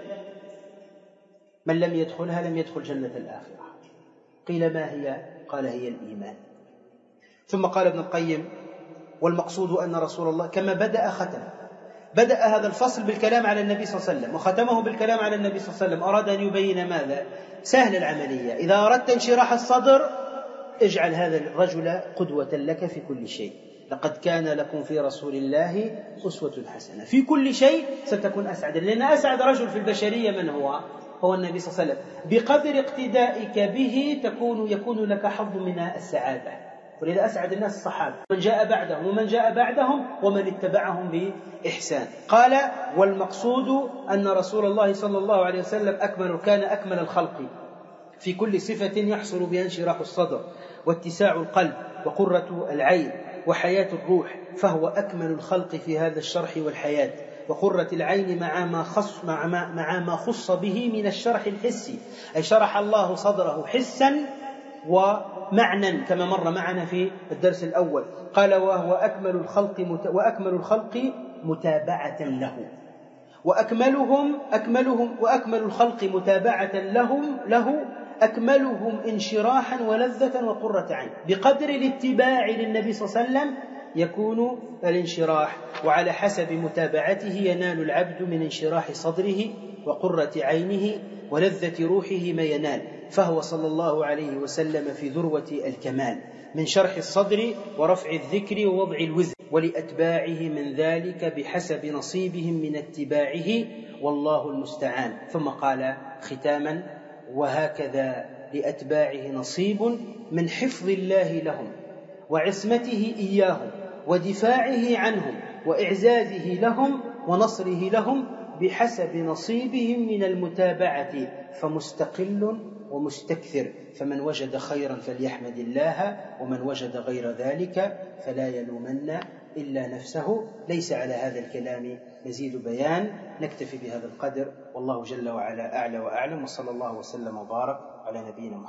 S1: من لم يدخلها لم يدخل جنة الآخرة. قيل ما هي؟ قال هي الإيمان. ثم قال ابن القيم والمقصود أن رسول الله كما بدأ ختم، بدأ هذا الفصل بالكلام على النبي صلى الله عليه وسلم وختمه بالكلام على النبي صلى الله عليه وسلم، أراد أن يبين ماذا؟ سهل العملية. إذا أردت انشراح الصدر اجعل هذا الرجل قدوة لك في كل شيء، لقد كان لكم في رسول الله أسوة حسنة. في كل شيء ستكون أسعد، لأن أسعد رجل في البشرية من هو؟ هو النبي صلى الله عليه وسلم. بقدر اقتدائك به يكون لك حظ من السعادة. ولذا أسعد الناس الصحابة، من جاء بعدهم ومن جاء بعدهم ومن اتبعهم بإحسان. قال والمقصود أن رسول الله صلى الله عليه وسلم كان أكمل الخلق في كل صفة يحصل بها انشراح الصدر واتساع القلب وقرة العين وحياة الروح، فهو أكمل الخلق في هذا الشرح والحياة وقرة العين مع ما خص به من الشرح الحسي، أي شرح الله صدره حسا ومعنى كما مر معنا في الدرس الأول. قال وهو أكمل الخلق متابعة له، وأكمل الخلق متابعة له أكملهم انشراحا ولذة وقرة عين. بقدر الاتباع للنبي صلى الله عليه وسلم يكون الانشراح، وعلى حسب متابعته ينال العبد من انشراح صدره وقرة عينه ولذة روحه ما ينال. فهو صلى الله عليه وسلم في ذروة الكمال من شرح الصدر ورفع الذكر ووضع الوزر، ولأتباعه من ذلك بحسب نصيبهم من اتباعه، والله المستعان. ثم قال ختاما وهكذا لأتباعه نصيب من حفظ الله لهم وعصمته إياهم ودفاعه عنهم وإعزازه لهم ونصره لهم بحسب نصيبهم من المتابعة، فمستقل ومستكثر، فمن وجد خيرا فليحمد الله، ومن وجد غير ذلك فلا يلومن إلا نفسه. ليس على هذا الكلام مزيد بيان، نكتفي بهذا القدر، والله جل وعلا أعلى وأعلم، وصلى الله وسلم وبارك على نبينا محمد.